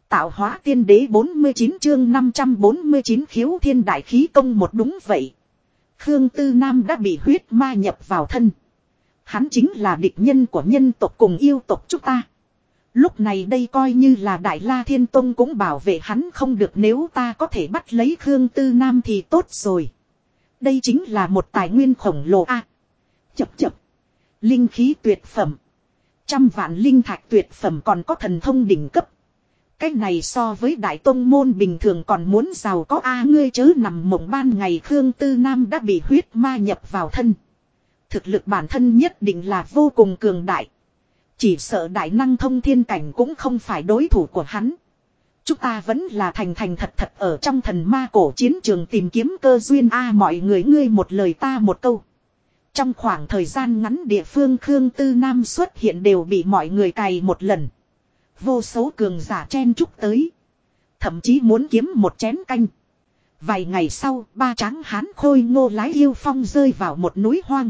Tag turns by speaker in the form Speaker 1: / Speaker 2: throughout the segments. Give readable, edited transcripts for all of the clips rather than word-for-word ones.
Speaker 1: Tạo hóa tiên đế 49 chương 549 khiếu thiên đại khí công một đúng vậy. Khương Tư Nam đã bị huyết ma nhập vào thân. Hắn chính là địch nhân của nhân tộc cùng yêu tộc chúng ta. Lúc này đây coi như là Đại La Thiên Tông cũng bảo vệ hắn không được, nếu ta có thể bắt lấy Khương Tư Nam thì tốt rồi. Đây chính là một tài nguyên khổng lồ a. Chập. Linh khí tuyệt phẩm. 100 vạn linh thạch tuyệt phẩm còn có thần thông đỉnh cấp. Cái này so với đại tông môn bình thường còn muốn giàu có a, ngươi chớ nằm mộng ban ngày. Khương Tư Nam đã bị huyết ma nhập vào thân. Thực lực bản thân nhất định là vô cùng cường đại. Chỉ sợ đại năng thông thiên cảnh cũng không phải đối thủ của hắn. Chúng ta vẫn là thành thật ở trong thần ma cổ chiến trường tìm kiếm cơ duyên a. Mọi người ngươi một lời ta một câu. Trong khoảng thời gian ngắn địa phương Khương Tư Nam xuất hiện đều bị mọi người cày một lần. Vô số cường giả chen chúc tới. Thậm chí muốn kiếm một chén canh. Vài ngày sau, ba tráng hán khôi ngô lái yêu phong rơi vào một núi hoang.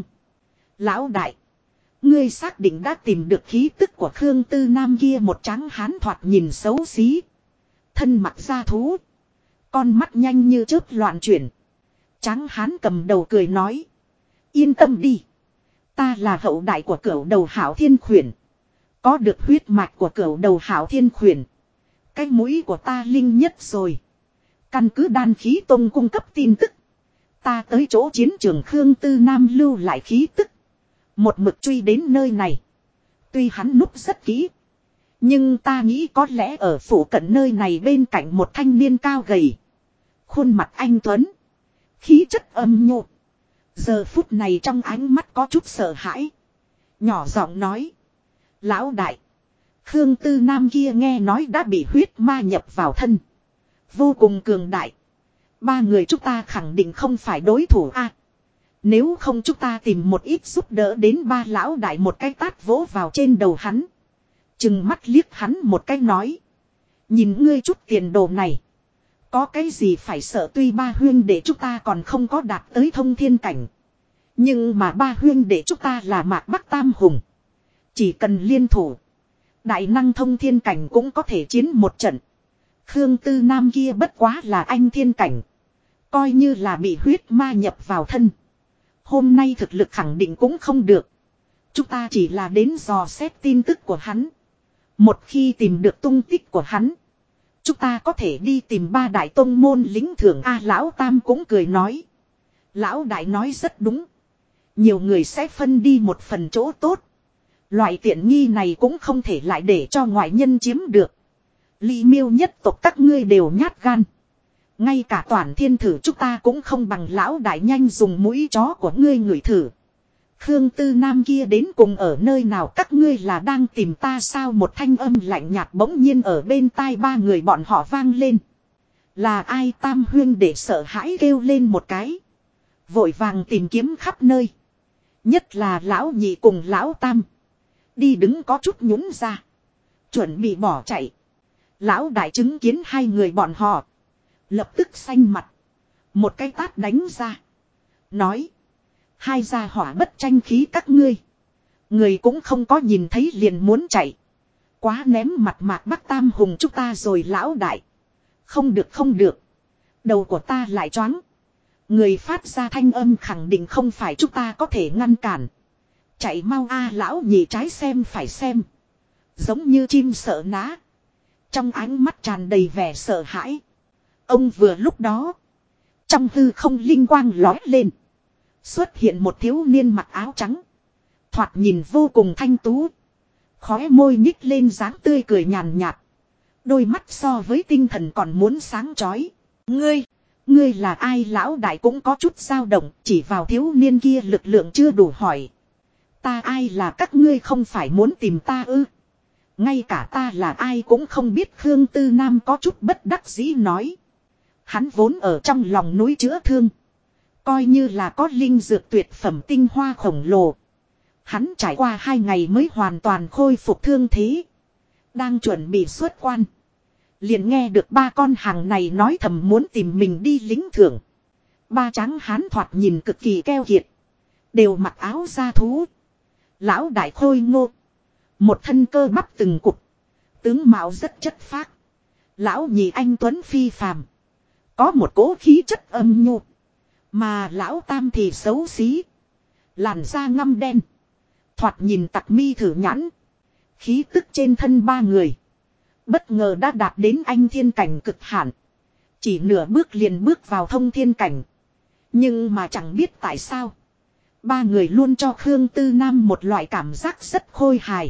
Speaker 1: Lão đại, ngươi xác định đã tìm được khí tức của Khương Tư Nam kia? Một tráng hán thoạt nhìn xấu xí. Thân mặc da thú. Con mắt nhanh như chớp loạn chuyển. Tráng hán cầm đầu cười nói. Yên tâm đi. Ta là hậu đại của cửu đầu Hảo Thiên Khuyển. Có được huyết mạch của cửu đầu Hảo Thiên Khuyển. Cái mũi của ta linh nhất rồi. Căn cứ đan khí tông cung cấp tin tức. Ta tới chỗ chiến trường Khương Tư Nam lưu lại khí tức. Một mực truy đến nơi này. Tuy hắn núp rất kỹ. Nhưng ta nghĩ có lẽ ở phủ cận nơi này bên cạnh một thanh niên cao gầy. Khuôn mặt anh tuấn. Khí chất âm nhu. Giờ phút này trong ánh mắt có chút sợ hãi. Nhỏ giọng nói. Lão đại. Khương Tư Nam kia nghe nói đã bị huyết ma nhập vào thân. Vô cùng cường đại. Ba người chúng ta khẳng định không phải đối thủ a. Nếu không chúng ta tìm một ít giúp đỡ đến. Ba lão đại một cái tát vỗ vào trên đầu hắn. Chừng mắt liếc hắn một cái nói. Nhìn ngươi chút tiền đồ này. Có cái gì phải sợ, tuy ba huyên để chúng ta còn không có đạt tới thông thiên cảnh. Nhưng mà ba huyên để chúng ta là Mạc Bắc Tam Hùng. Chỉ cần liên thủ. Đại năng thông thiên cảnh cũng có thể chiến một trận. Khương Tư Nam kia bất quá là anh thiên cảnh. Coi như là bị huyết ma nhập vào thân. Hôm nay thực lực khẳng định cũng không được. Chúng ta chỉ là đến dò xét tin tức của hắn. Một khi tìm được tung tích của hắn. Chúng ta có thể đi tìm ba đại tông môn lính thưởng a. Lão Tam cũng cười nói. Lão đại nói rất đúng. Nhiều người sẽ phân đi một phần chỗ tốt. Loại tiện nghi này cũng không thể lại để cho ngoại nhân chiếm được. Ly Miêu nhất tộc các ngươi đều nhát gan. Ngay cả toàn thiên thử chúng ta cũng không bằng. Lão đại nhanh dùng mũi chó của ngươi ngửi thử. Khương Tư Nam kia đến cùng ở nơi nào? Các ngươi là đang tìm ta sao? Một thanh âm lạnh nhạt bỗng nhiên ở bên tai ba người bọn họ vang lên. Là ai? Tam huyên để sợ hãi kêu lên một cái. Vội vàng tìm kiếm khắp nơi. Nhất là lão nhị cùng lão Tam. Đi đứng có chút nhún ra. Chuẩn bị bỏ chạy. Lão đại chứng kiến hai người bọn họ. Lập tức xanh mặt. Một cái tát đánh ra. Nói. Hai gia hỏa bất tranh khí các ngươi. Người cũng không có nhìn thấy liền muốn chạy. Quá ném mặt Mạc Bắc Tam Hùng chúng ta rồi. Lão đại. Không được. Đầu của ta lại choáng. Người phát ra thanh âm khẳng định không phải chúng ta có thể ngăn cản. Chạy mau a. Lão nhị trái xem phải xem. Giống như chim sợ ná. Trong ánh mắt tràn đầy vẻ sợ hãi. Ông vừa lúc đó. Trong hư không linh quang lói lên. Xuất hiện một thiếu niên mặc áo trắng. Thoạt nhìn vô cùng thanh tú. Khóe môi nhích lên dáng tươi cười nhàn nhạt. Đôi mắt so với tinh thần còn muốn sáng chói. Ngươi là ai? Lão đại cũng có chút dao động. Chỉ vào thiếu niên kia lực lượng chưa đủ hỏi. Ta ai là các ngươi không phải muốn tìm ta ư? Ngay cả ta là ai cũng không biết. Khương Tư Nam có chút bất đắc dĩ nói. Hắn vốn ở trong lòng núi chữa thương. Coi như là có linh dược tuyệt phẩm tinh hoa khổng lồ. Hắn trải qua 2 ngày mới hoàn toàn khôi phục thương thế. Đang chuẩn bị xuất quan. Liền nghe được ba con hàng này nói thầm muốn tìm mình đi lính thưởng. Ba tráng hán thoạt nhìn cực kỳ keo kiệt. Đều mặc áo da thú. Lão đại khôi ngô. Một thân cơ bắp từng cục. Tướng mạo rất chất phác. Lão nhị anh tuấn phi phàm. Có một cỗ khí chất âm nhu. Mà lão tam thì xấu xí. Làn da ngăm đen. Thoạt nhìn tặc mi thử nhãn. Khí tức trên thân ba người. Bất ngờ đã đạt đến anh thiên cảnh cực hạn. Chỉ nửa bước liền bước vào thông thiên cảnh. Nhưng mà chẳng biết tại sao. Ba người luôn cho Khương Tư Nam một loại cảm giác rất khôi hài.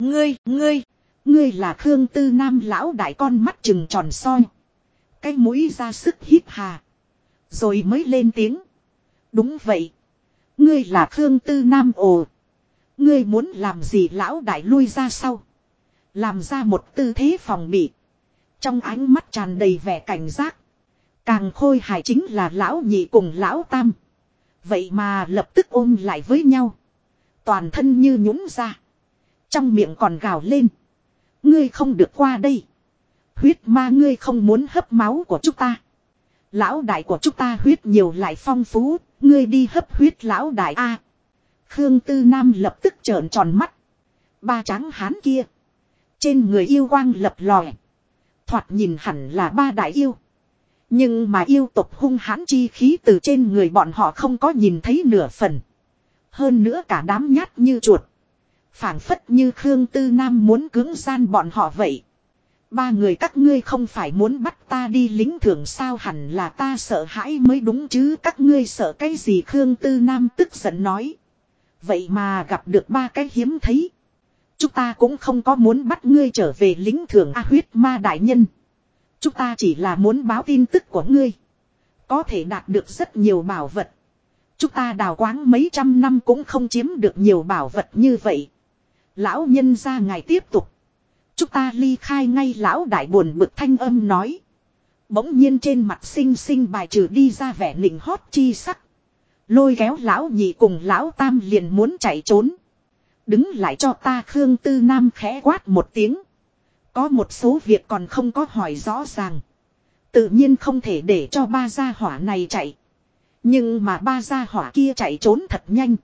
Speaker 1: Ngươi là Khương Tư Nam lão đại con mắt trừng tròn soi. Cái mũi ra sức hít hà. Rồi mới lên tiếng. Đúng vậy. Ngươi là Khương Tư Nam ồ. Ngươi muốn làm gì lão đại lui ra sau. Làm ra một tư thế phòng bị. Trong ánh mắt tràn đầy vẻ cảnh giác. Càng khôi hài chính là lão nhị cùng lão tam. Vậy mà lập tức ôm lại với nhau. Toàn thân như nhũn ra. Trong miệng còn gào lên. Ngươi không được qua đây. Huyết ma ngươi không muốn hấp máu của chúng ta. Lão đại của chúng ta huyết nhiều lại phong phú. Ngươi đi hấp huyết lão đại a. Khương Tư Nam lập tức trợn tròn mắt. Ba tráng hán kia. Trên người yêu quang lập lòe. Thoạt nhìn hẳn là ba đại yêu. Nhưng mà yêu tộc hung hãn chi khí từ trên người bọn họ không có nhìn thấy nửa phần. Hơn nữa cả đám nhát như chuột. Phảng phất như Khương Tư Nam muốn cưỡng gian bọn họ vậy. Ba người các ngươi không phải muốn bắt ta đi lính thưởng sao hẳn là ta sợ hãi mới đúng chứ các ngươi sợ cái gì Khương Tư Nam tức giận nói. Vậy mà gặp được ba cái hiếm thấy. Chúng ta cũng không có muốn bắt ngươi trở về lính thưởng A huyết ma đại nhân. Chúng ta chỉ là muốn báo tin tức của ngươi. Có thể đạt được rất nhiều bảo vật. Chúng ta đào quáng mấy trăm năm cũng không chiếm được nhiều bảo vật như vậy. Lão nhân ra ngài tiếp tục. Chúng ta ly khai ngay lão đại buồn bực thanh âm nói. Bỗng nhiên trên mặt xinh xinh bài trừ đi ra vẻ nịnh hót chi sắc. Lôi kéo lão nhị cùng lão tam liền muốn chạy trốn. Đứng lại cho ta Khương Tư Nam khẽ quát một tiếng. Có một số việc còn không có hỏi rõ ràng. Tự nhiên không thể để cho ba gia hỏa này chạy. Nhưng mà ba gia hỏa kia chạy trốn thật nhanh.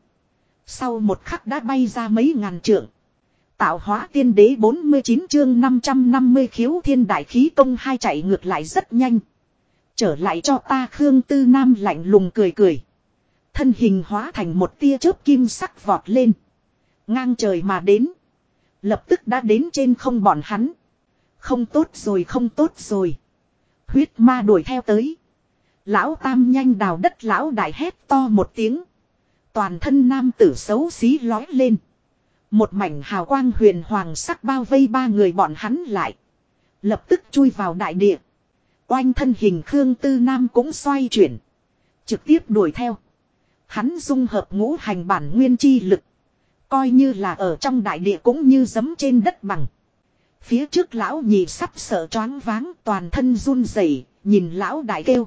Speaker 1: Sau một khắc đã bay ra mấy ngàn trượng. Tạo hóa tiên đế 49 chương 550 khiếu thiên đại khí công hai chạy ngược lại rất nhanh. Trở lại cho ta Khương Tư Nam lạnh lùng cười cười. Thân hình hóa thành một tia chớp kim sắc vọt lên. Ngang trời mà đến. Lập tức đã đến trên không bọn hắn. Không tốt rồi không tốt rồi. Huyết ma đuổi theo tới. Lão tam nhanh đào đất lão đại hét to một tiếng. Toàn thân nam tử xấu xí lói lên. Một mảnh hào quang huyền hoàng sắc bao vây ba người bọn hắn lại. Lập tức chui vào đại địa. Oanh thân hình Khương Tư Nam cũng xoay chuyển. Trực tiếp đuổi theo. Hắn dung hợp ngũ hành bản nguyên chi lực. Coi như là ở trong đại địa cũng như giẫm trên đất bằng. Phía trước lão nhị sắp sợ choáng váng toàn thân run rẩy, nhìn lão đại kêu.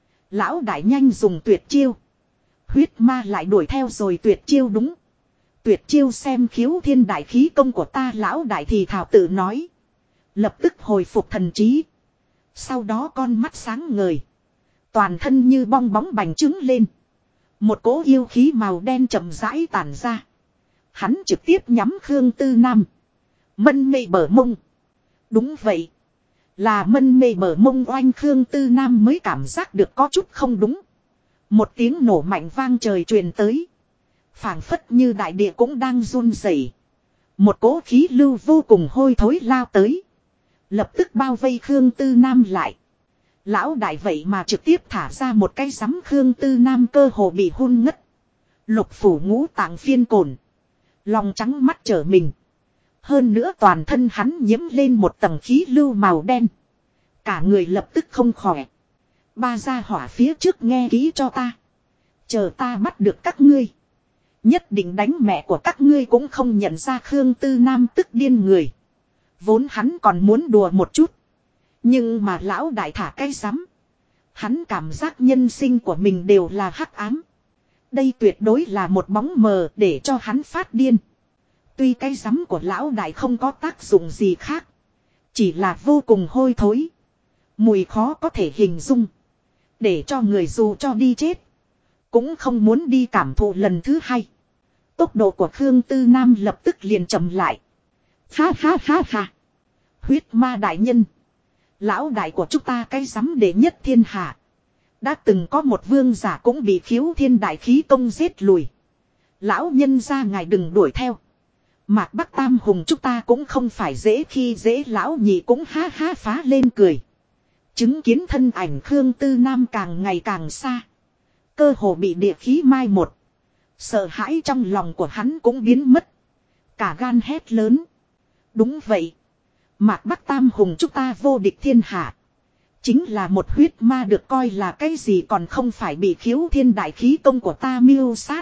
Speaker 1: Lão đại nhanh dùng tuyệt chiêu. Huyết ma lại đuổi theo rồi tuyệt chiêu đúng. Tuyệt chiêu xem khiếu thiên đại khí công của ta lão đại thì thảo tự nói. Lập tức hồi phục thần trí. Sau đó con mắt sáng ngời. Toàn thân như bong bóng bành trướng lên. Một cỗ yêu khí màu đen chậm rãi tản ra. Hắn trực tiếp nhắm Khương Tư Nam. Mân mê bờ mông. Đúng vậy. Là mân mê bờ mông oanh Khương Tư Nam mới cảm giác được có chút không đúng. Một tiếng nổ mạnh vang trời truyền tới. Phảng phất như đại địa cũng đang run rẩy. Một cỗ khí lưu vô cùng hôi thối lao tới. Lập tức bao vây Khương Tư Nam lại. Lão đại vậy mà trực tiếp thả ra một cái sắm Khương Tư Nam cơ hồ bị hôn ngất. Lục phủ ngũ tạng phiên cồn. Lòng trắng mắt trở mình. Hơn nữa toàn thân hắn nhiễm lên một tầng khí lưu màu đen. Cả người lập tức không khỏe. Ba gia hỏa phía trước nghe kỹ cho ta. Chờ ta bắt được các ngươi. Nhất định đánh mẹ của các ngươi cũng không nhận ra Khương Tư Nam tức điên người. Vốn hắn còn muốn đùa một chút. Nhưng mà lão đại thả cái rắm. Hắn cảm giác nhân sinh của mình đều là hắc ám. Đây tuyệt đối là một bóng mờ để cho hắn phát điên. Tuy cái rắm của lão đại không có tác dụng gì khác. Chỉ là vô cùng hôi thối. Mùi khó có thể hình dung. Để cho người dù cho đi chết. Cũng không muốn đi cảm thụ lần thứ hai. Tốc độ của Khương Tư Nam lập tức liền chậm lại. Ha ha ha ha. Huyết ma đại nhân. Lão đại của chúng ta cái rắm đệ nhất thiên hạ. Đã từng có một vương giả cũng bị khiếu thiên đại khí công giết lùi. Lão nhân gia ngài đừng đuổi theo. Mạc Bắc Tam Hùng chúng ta cũng không phải dễ khi dễ, lão nhị cũng ha ha phá lên cười. Chứng kiến thân ảnh Khương Tư Nam càng ngày càng xa. Cơ hồ bị địa khí mai một. Sợ hãi trong lòng của hắn cũng biến mất. Cả gan hét lớn. Đúng vậy. Mạc Bắc Tam Hùng chúng ta vô địch thiên hạ. Chính là một huyết ma, được coi là cái gì còn không phải bị khiếu thiên đại khí công của ta mưu sát.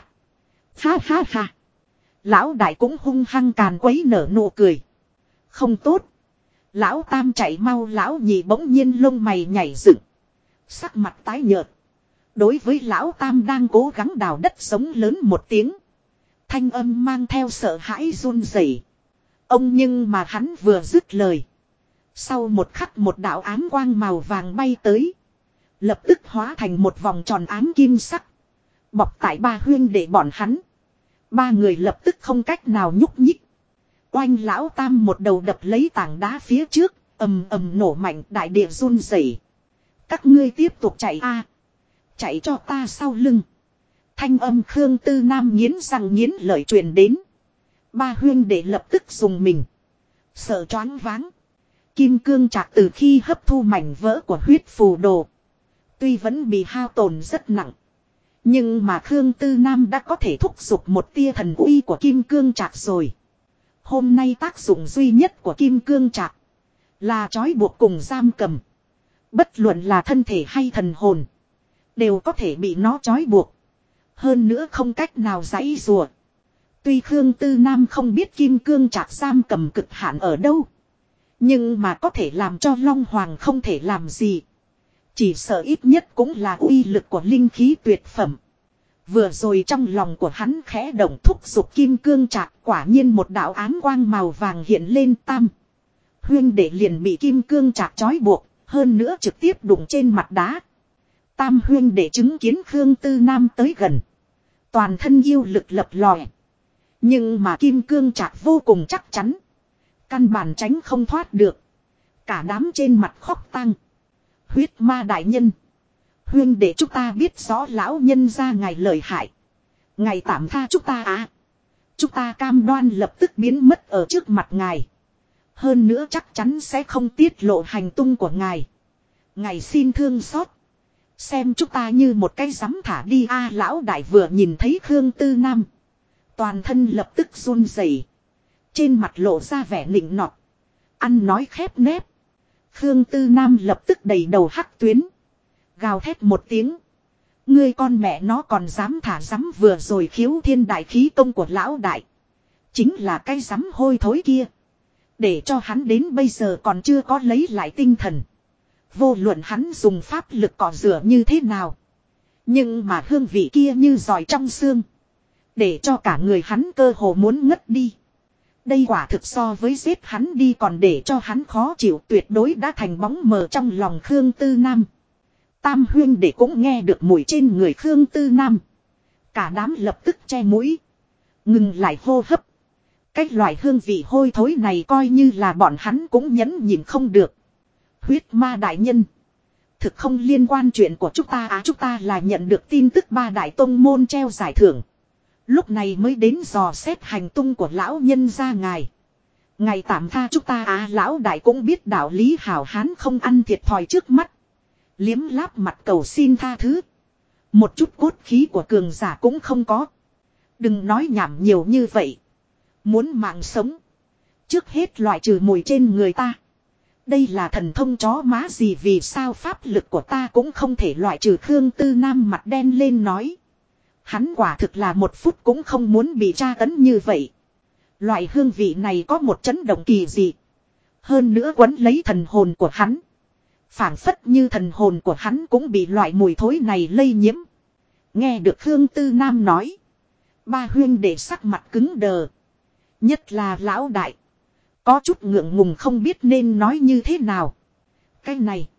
Speaker 1: Ha ha ha. Lão đại cũng hung hăng càn quấy nở nụ cười. Không tốt. Lão Tam chạy mau, lão nhị bỗng nhiên lông mày nhảy dựng. Sắc mặt tái nhợt. Đối với lão Tam đang cố gắng đào đất sống lớn một tiếng. Thanh âm mang theo sợ hãi run rẩy. Ông nhưng mà hắn vừa dứt lời. Sau một khắc một đạo ám quang màu vàng bay tới. Lập tức hóa thành một vòng tròn ám kim sắc. Bọc tại ba huyên để bọn hắn. Ba người lập tức không cách nào nhúc nhích. Oanh, lão Tam một đầu đập lấy tảng đá phía trước. Ầm ầm nổ mạnh, đại địa run rẩy. Các ngươi tiếp tục chạy a, chạy cho ta sau lưng. Thanh âm Khương Tư Nam nghiến răng nghiến lợi truyền đến. Ba huyên để lập tức dùng mình. Sợ choáng váng. Kim cương trạc từ khi hấp thu mảnh vỡ của huyết phù đồ. Tuy vẫn bị hao tổn rất nặng. Nhưng mà Khương Tư Nam đã có thể thúc giục một tia thần uy của kim cương trạc rồi. Hôm nay tác dụng duy nhất của kim cương trạc là trói buộc cùng giam cầm. Bất luận là thân thể hay thần hồn, đều có thể bị nó trói buộc. Hơn nữa không cách nào giãy giụa. Tuy Khương Tư Nam không biết kim cương trạc giam cầm cực hạn ở đâu, nhưng mà có thể làm cho Long Hoàng không thể làm gì. Chỉ sợ ít nhất cũng là uy lực của linh khí tuyệt phẩm. Vừa rồi trong lòng của hắn khẽ động thúc giục kim cương trạc, quả nhiên một đạo ám quang màu vàng hiện lên. Tam huyên để liền bị kim cương trạc trói buộc, hơn nữa trực tiếp đụng trên mặt đá. Tam huyên để chứng kiến Khương Tư Nam tới gần, toàn thân yêu lực lập lòe. Nhưng mà kim cương trạc vô cùng chắc chắn, căn bản tránh không thoát được. Cả đám trên mặt khóc tang. Huyết ma đại nhân, huyên để chúng ta biết rõ lão nhân ra ngài lợi hại. Ngài tạm tha chúng ta à. Chúng ta cam đoan lập tức biến mất ở trước mặt ngài. Hơn nữa chắc chắn sẽ không tiết lộ hành tung của ngài. Ngài xin thương xót. Xem chúng ta như một cái rắm thả đi a. Lão đại vừa nhìn thấy Khương Tư Nam, toàn thân lập tức run rẩy, trên mặt lộ ra vẻ nịnh nọt, ăn nói khép nép. Khương Tư Nam lập tức đầy đầu hắc tuyến, gào thét một tiếng. Ngươi con mẹ nó còn dám thả rắm, vừa rồi khiếu thiên đại khí công của lão đại chính là cái rắm hôi thối kia. Để cho hắn đến bây giờ còn chưa có lấy lại tinh thần. Vô luận hắn dùng pháp lực cọ rửa như thế nào, nhưng mà hương vị kia như giỏi trong xương, để cho cả người hắn cơ hồ muốn ngất đi. Đây quả thực so với giết hắn đi còn để cho hắn khó chịu, tuyệt đối đã thành bóng mờ trong lòng Khương Tư Nam. Tam huyên để cũng nghe được mùi trên người Khương Tư Nam. Cả đám lập tức che mũi, ngừng lại hô hấp. Cái loại hương vị hôi thối này coi như là bọn hắn cũng nhẫn nhịn không được. Huyết ma đại nhân, thực không liên quan chuyện của chúng ta à. Chúng ta là nhận được tin tức ba đại tông môn treo giải thưởng, lúc này mới đến dò xét hành tung của lão nhân gia ngài. Ngài tạm tha chúng ta à. Lão đại cũng biết đạo lý hảo hán không ăn thiệt thòi trước mắt, liếm láp mặt cầu xin tha thứ. Một chút cốt khí của cường giả cũng không có. Đừng nói nhảm nhiều như vậy. Muốn mạng sống, trước hết loại trừ mùi trên người ta. Đây là thần thông chó má gì, vì sao pháp lực của ta cũng không thể loại trừ. Khương Tư Nam mặt đen lên nói. Hắn quả thực là một phút cũng không muốn bị tra tấn như vậy. Loại hương vị này có một chấn động kỳ dị, hơn nữa quấn lấy thần hồn của hắn. Phảng phất như thần hồn của hắn cũng bị loại mùi thối này lây nhiễm. Nghe được Khương Tư Nam nói, ba huyên để sắc mặt cứng đờ. Nhất là lão đại, có chút ngượng ngùng không biết nên nói như thế nào. Cái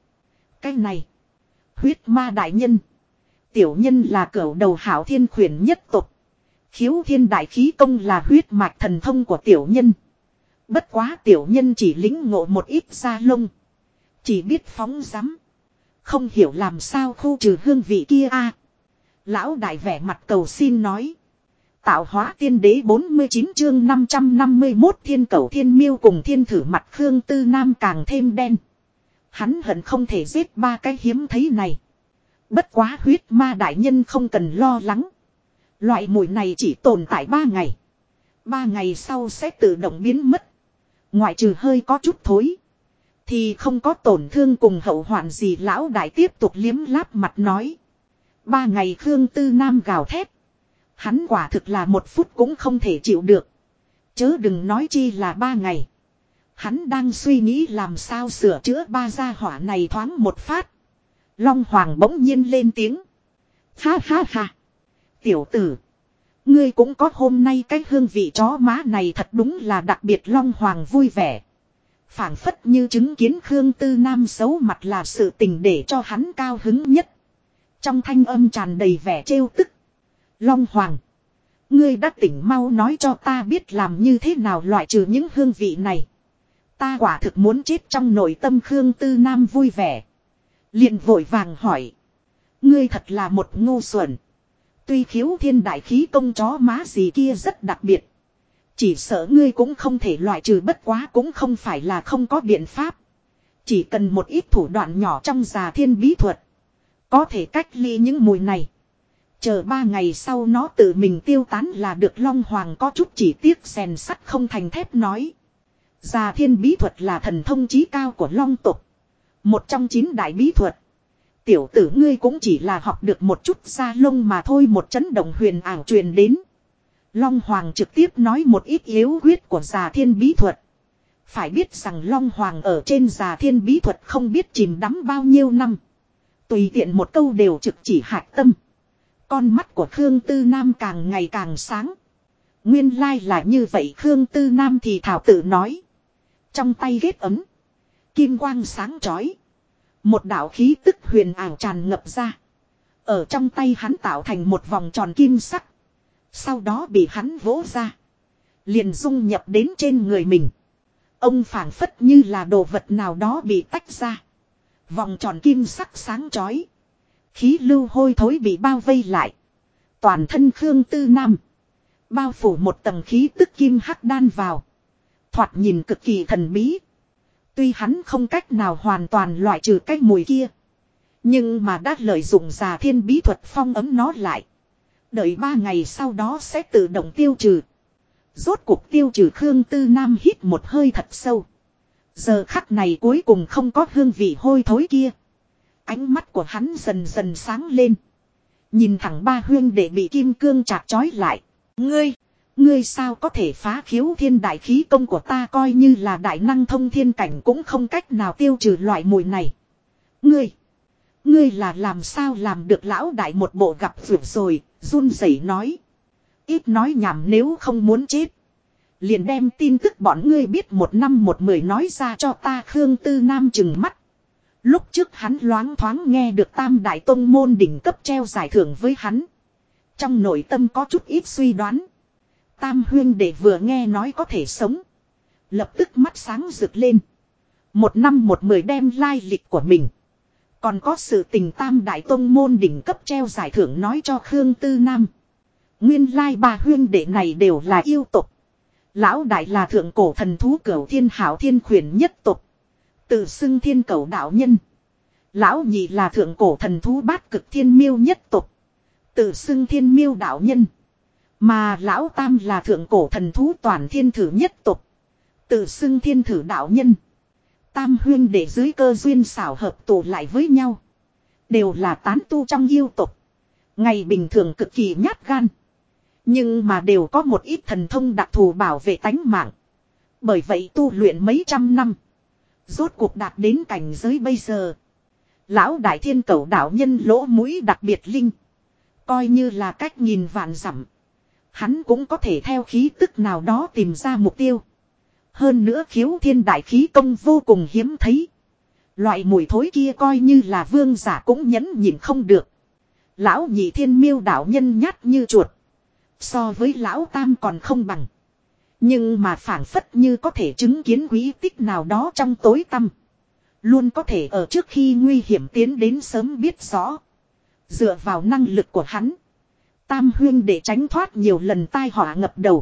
Speaker 1: này, huyết ma đại nhân, tiểu nhân là cửu đầu hảo thiên khuyển nhất tộc. Khiếu thiên đại khí công là huyết mạch thần thông của tiểu nhân. Bất quá tiểu nhân chỉ lĩnh ngộ một ít da lông. Chỉ biết phóng rắm. Không hiểu làm sao khu trừ hương vị kia a. Lão đại vẻ mặt cầu xin nói. Tạo hóa tiên đế 49 chương 551 thiên cẩu thiên miêu cùng thiên thử mặt Khương Tư Nam càng thêm đen. Hắn hận không thể giết ba cái hiếm thấy này. Bất quá huyết ma đại nhân không cần lo lắng. Loại mùi này chỉ tồn tại 3 ngày. 3 ngày sau sẽ tự động biến mất. Ngoại trừ hơi có chút thối. Thì không có tổn thương cùng hậu hoạn gì. Lão đại tiếp tục liếm láp mặt nói. 3 ngày Khương Tư Nam gào thét. Hắn quả thực là 1 phút cũng không thể chịu được. Chớ đừng nói chi là 3 ngày. Hắn đang suy nghĩ làm sao sửa chữa ba gia hỏa này thoáng một phát. Long Hoàng bỗng nhiên lên tiếng. Ha ha ha. Tiểu tử. Ngươi cũng có hôm nay cái hương vị chó má này thật đúng là đặc biệt. Long Hoàng vui vẻ. Phảng phất như chứng kiến Khương Tư Nam xấu mặt là sự tình để cho hắn cao hứng nhất. Trong thanh âm tràn đầy vẻ trêu tức. Long Hoàng. Ngươi đã tỉnh mau nói cho ta biết làm như thế nào loại trừ những hương vị này. Ta quả thực muốn chết trong nội tâm. Khương Tư Nam vui vẻ. Liền vội vàng hỏi. Ngươi thật là một ngu xuẩn. Tuy khiếu thiên đại khí công chó má gì kia rất đặc biệt. Chỉ sợ ngươi cũng không thể loại trừ, bất quá cũng không phải là không có biện pháp. Chỉ cần một ít thủ đoạn nhỏ trong già thiên bí thuật. Có thể cách ly những mùi này. Chờ 3 ngày sau nó tự mình tiêu tán là được. Long Hoàng có chút chỉ tiếc rèn sắt không thành thép nói. Già thiên bí thuật là thần thông chí cao của Long tộc. Một trong 9 đại bí thuật. Tiểu tử ngươi cũng chỉ là học được một chút da lông mà thôi. Một chấn động huyền ảo truyền đến. Long Hoàng trực tiếp nói một ít yếu quyết của già thiên bí thuật. Phải biết rằng Long Hoàng ở trên già thiên bí thuật không biết chìm đắm bao nhiêu năm. Tùy tiện một câu đều trực chỉ hạch tâm. Con mắt của Khương Tư Nam càng ngày càng sáng. Nguyên lai là như vậy. Khương Tư Nam thì thảo tự nói. Trong tay ghét ấm. Kim quang sáng chói. Một đạo khí tức huyền ảo tràn ngập ra. Ở trong tay hắn tạo thành một vòng tròn kim sắc. Sau đó bị hắn vỗ ra. Liền dung nhập đến trên người mình. Ông phảng phất như là đồ vật nào đó bị tách ra. Vòng tròn kim sắc sáng chói. Khí lưu hôi thối bị bao vây lại. Toàn thân Khương Tư Nam. Bao phủ một tầng khí tức kim hắc đan vào. Thoạt nhìn cực kỳ thần bí. Tuy hắn không cách nào hoàn toàn loại trừ cái mùi kia. Nhưng mà đã lợi dụng già thiên bí thuật phong ấm nó lại. Đợi 3 ngày sau đó sẽ tự động tiêu trừ. Rốt cuộc tiêu trừ. Khương Tư Nam hít một hơi thật sâu. Giờ khắc này cuối cùng không có hương vị hôi thối kia. Ánh mắt của hắn dần dần sáng lên. Nhìn thẳng ba huyên để bị kim cương chặt chói lại. Ngươi sao có thể phá khiếu thiên đại khí công của ta, coi như là đại năng thông thiên cảnh cũng không cách nào tiêu trừ loại mùi này. Ngươi là làm sao làm được? Lão đại một bộ gặp vượt rồi, run rẩy nói. Ít nói nhảm, nếu không muốn chết. Liền đem tin tức bọn ngươi biết 1 năm 1 10 nói ra cho ta. Khương Tư Nam trừng mắt. Lúc trước hắn loáng thoáng nghe được Tam Đại Tông môn đỉnh cấp treo giải thưởng với hắn. Trong nội tâm có chút ít suy đoán. Tam huyên đệ vừa nghe nói có thể sống. Lập tức mắt sáng rực lên. 1 năm 1 10 đem lai lịch của mình. Còn có sự tình Tam Đại Tông môn đỉnh cấp treo giải thưởng nói cho Khương Tư Nam. Nguyên lai ba huyên đệ này đều là yêu tộc. Lão đại là thượng cổ thần thú Cửu Thiên Hảo Thiên Khuyển nhất tộc. Tự xưng Thiên Cẩu đạo nhân. Lão nhị là thượng cổ thần thú Bát Cực Thiên Miêu nhất tộc. Tự xưng Thiên Miêu đạo nhân. Mà lão tam là thượng cổ thần thú Toàn Thiên Thử nhất tộc. Tự xưng Thiên Thử đạo nhân. Tam huyên để dưới cơ duyên xảo hợp tụ lại với nhau. Đều là tán tu trong yêu tộc. Ngày bình thường cực kỳ nhát gan. Nhưng mà đều có một ít thần thông đặc thù bảo vệ tánh mạng. Bởi vậy tu luyện mấy trăm năm. Rốt cuộc đạt đến cảnh giới bây giờ. Lão đại Thiên Cẩu đạo nhân lỗ mũi đặc biệt linh. Coi như là cách nhìn vạn dặm. Hắn cũng có thể theo khí tức nào đó tìm ra mục tiêu. Hơn nữa khiếu thiên đại khí công vô cùng hiếm thấy. Loại mùi thối kia coi như là vương giả cũng nhẫn nhịn không được. Lão nhị Thiên Miêu đạo nhân nhát như chuột. So với lão tam còn không bằng. Nhưng mà phảng phất như có thể chứng kiến quý tích nào đó trong tối tăm. Luôn có thể ở trước khi nguy hiểm tiến đến sớm biết rõ. Dựa vào năng lực của hắn. Tam huyên để tránh thoát nhiều lần tai họa ngập đầu.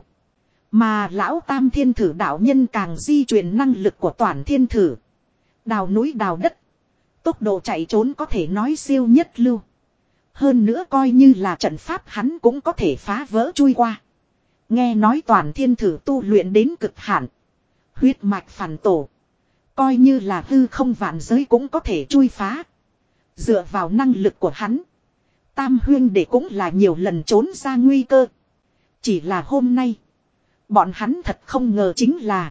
Speaker 1: Mà lão Tam Thiên Thử đạo nhân càng di chuyển năng lực của toàn thiên thử. Đào núi đào đất. Tốc độ chạy trốn có thể nói siêu nhất lưu. Hơn nữa coi như là trận pháp hắn cũng có thể phá vỡ chui qua. Nghe nói toàn thiên thử tu luyện đến cực hạn. Huyết mạch phản tổ. Coi như là hư không vạn giới cũng có thể chui phá. Dựa vào năng lực của hắn. Tam huyên để cũng là nhiều lần trốn ra nguy cơ. Chỉ là hôm nay. Bọn hắn thật không ngờ chính là.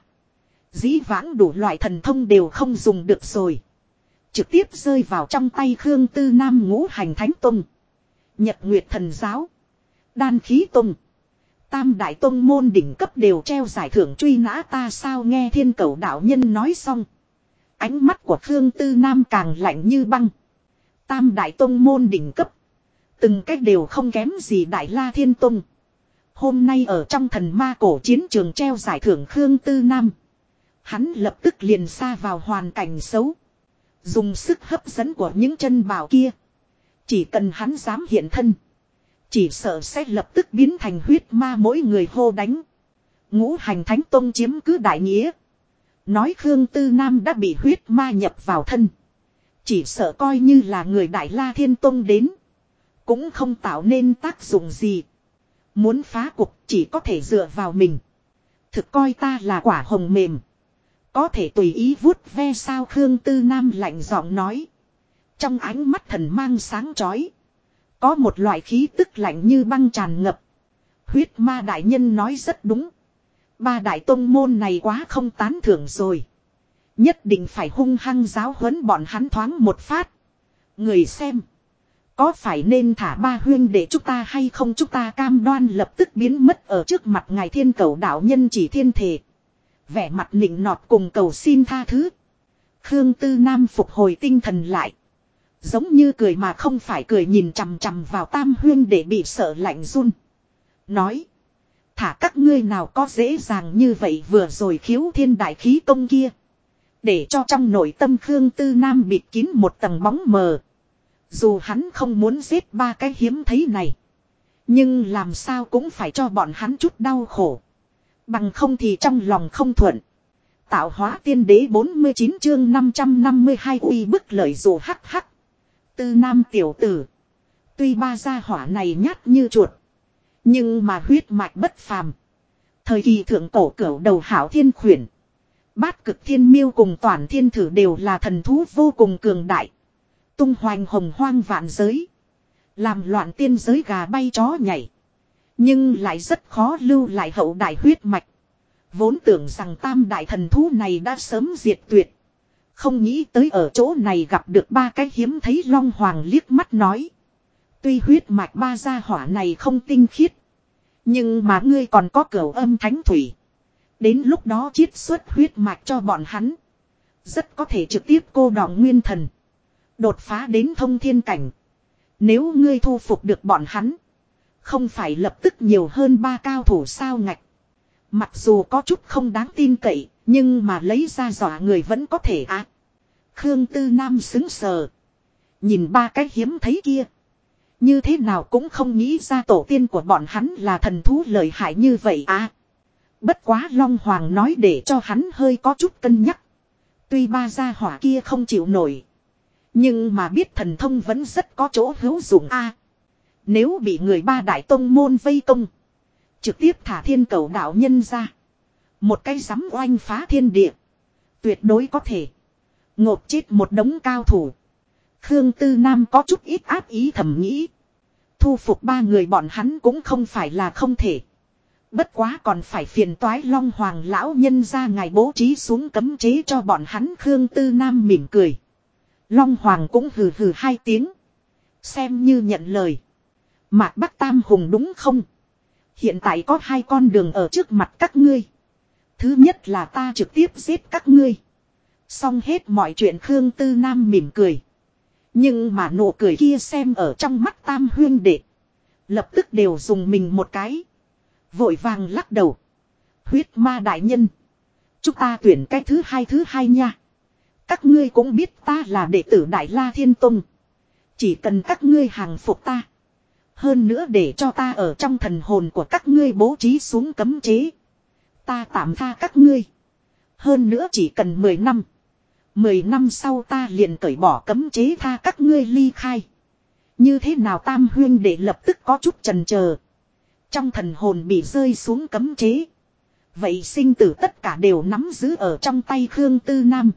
Speaker 1: Dĩ vãng đủ loại thần thông đều không dùng được rồi. Trực tiếp rơi vào trong tay Khương Tư Nam ngũ hành thánh tông. Nhật Nguyệt thần giáo. Đan khí tông. Tam đại tông môn đỉnh cấp đều treo giải thưởng truy nã ta sao nghe Thiên Cẩu đạo nhân nói xong. Ánh mắt của Khương Tư Nam càng lạnh như băng. Tam đại tông môn đỉnh cấp. Từng cách đều không kém gì Đại La Thiên Tông. Hôm nay ở trong thần ma cổ chiến trường treo giải thưởng Khương Tư Nam. Hắn lập tức liền xa vào hoàn cảnh xấu. Dùng sức hấp dẫn của những chân bảo kia. Chỉ cần hắn dám hiện thân. Chỉ sợ sẽ lập tức biến thành huyết ma mỗi người hô đánh. Ngũ hành thánh tông chiếm cứ đại nghĩa. Nói Khương Tư Nam đã bị huyết ma nhập vào thân. Chỉ sợ coi như là người Đại La Thiên Tông đến. Cũng không tạo nên tác dụng gì. Muốn phá cục chỉ có thể dựa vào mình. Thực coi ta là quả hồng mềm. Có thể tùy ý vuốt ve sao Khương Tư Nam lạnh giọng nói. Trong ánh mắt thần mang sáng chói. Có một loại khí tức lạnh như băng tràn ngập. Huyết ma đại nhân nói rất đúng. Ba đại tông môn này quá không tán thưởng rồi. Nhất định phải hung hăng giáo huấn bọn hắn thoáng một phát. Người xem. Có phải nên thả ba huyên để chúng ta hay không chúng ta cam đoan lập tức biến mất ở trước mặt ngài Thiên Cẩu đạo nhân chỉ thiên thể. Vẻ mặt nịnh nọt cùng cầu xin tha thứ. Khương Tư Nam phục hồi tinh thần lại. Giống như cười mà không phải cười nhìn chằm chằm vào Tam huyên để bị sợ lạnh run. Nói. Thả các ngươi nào có dễ dàng như vậy vừa rồi khiếu thiên đại khí công kia. Để cho trong nội tâm Khương Tư Nam bịt kín một tầng bóng mờ. Dù hắn không muốn giết ba cái hiếm thấy này. Nhưng làm sao cũng phải cho bọn hắn chút đau khổ. Bằng không thì trong lòng không thuận. Tạo hóa tiên đế 49 chương 552 uy bức lợi dụ hắc hắc. Tư Nam tiểu tử. Tuy ba gia hỏa này nhát như chuột. Nhưng mà huyết mạch bất phàm. Thời kỳ thượng cổ cửu đầu hảo thiên khuyển. Bát cực thiên miêu cùng toàn thiên thử đều là thần thú vô cùng cường đại. Tung hoành hồng hoang vạn giới. Làm loạn tiên giới gà bay chó nhảy. Nhưng lại rất khó lưu lại hậu đại huyết mạch. Vốn tưởng rằng tam đại thần thú này đã sớm diệt tuyệt. Không nghĩ tới ở chỗ này gặp được ba cái hiếm thấy long hoàng liếc mắt nói. Tuy huyết mạch ba gia hỏa này không tinh khiết. Nhưng mà ngươi còn có cửu âm thánh thủy. Đến lúc đó chiết xuất huyết mạch cho bọn hắn. Rất có thể trực tiếp cô đọng nguyên thần. Đột phá đến thông thiên cảnh. Nếu ngươi thu phục được bọn hắn. Không phải lập tức nhiều hơn ba cao thủ sao ngạch. Mặc dù có chút không đáng tin cậy. Nhưng mà lấy ra dọa người vẫn có thể á. Khương Tư Nam xứng sờ. Nhìn ba cái hiếm thấy kia. Như thế nào cũng không nghĩ ra tổ tiên của bọn hắn là thần thú lợi hại như vậy à. Bất quá Long Hoàng nói để cho hắn hơi có chút cân nhắc. Tuy ba gia hỏa kia không chịu nổi. Nhưng mà biết thần thông vẫn rất có chỗ hữu dụng a. Nếu bị người ba đại tông môn vây công. Trực tiếp thả Thiên Cẩu đạo nhân ra. Một cái giám oanh phá thiên địa. Tuyệt đối có thể. Ngộp chết một đống cao thủ. Khương Tư Nam có chút ít áp ý thầm nghĩ. Thu phục ba người bọn hắn cũng không phải là không thể. Bất quá còn phải phiền toái Long Hoàng lão nhân ra ngài bố trí xuống cấm chế cho bọn hắn. Khương Tư Nam mỉm cười. Long Hoàng cũng hừ hừ hai tiếng. Xem như nhận lời. Mạc Bắc Tam Hùng đúng không? Hiện tại có hai con đường ở trước mặt các ngươi. Thứ nhất là ta trực tiếp giết các ngươi. Xong hết mọi chuyện Khương Tư Nam mỉm cười. Nhưng mà nụ cười kia xem ở trong mắt Tam huyên đệ. Lập tức đều dùng mình một cái. Vội vàng lắc đầu. Huyết ma đại nhân. Chúng ta tuyển cái thứ hai nha. Các ngươi cũng biết ta là đệ tử Đại La Thiên Tông. Chỉ cần các ngươi hàng phục ta. Hơn nữa để cho ta ở trong thần hồn của các ngươi bố trí xuống cấm chế. Ta tạm tha các ngươi. Hơn nữa chỉ cần 10 năm. 10 năm sau ta liền cởi bỏ cấm chế tha các ngươi ly khai. Như thế nào Tam huyên đệ lập tức có chút chần chờ. Trong thần hồn bị rơi xuống cấm chế. Vậy sinh tử tất cả đều nắm giữ ở trong tay Khương Tư Nam.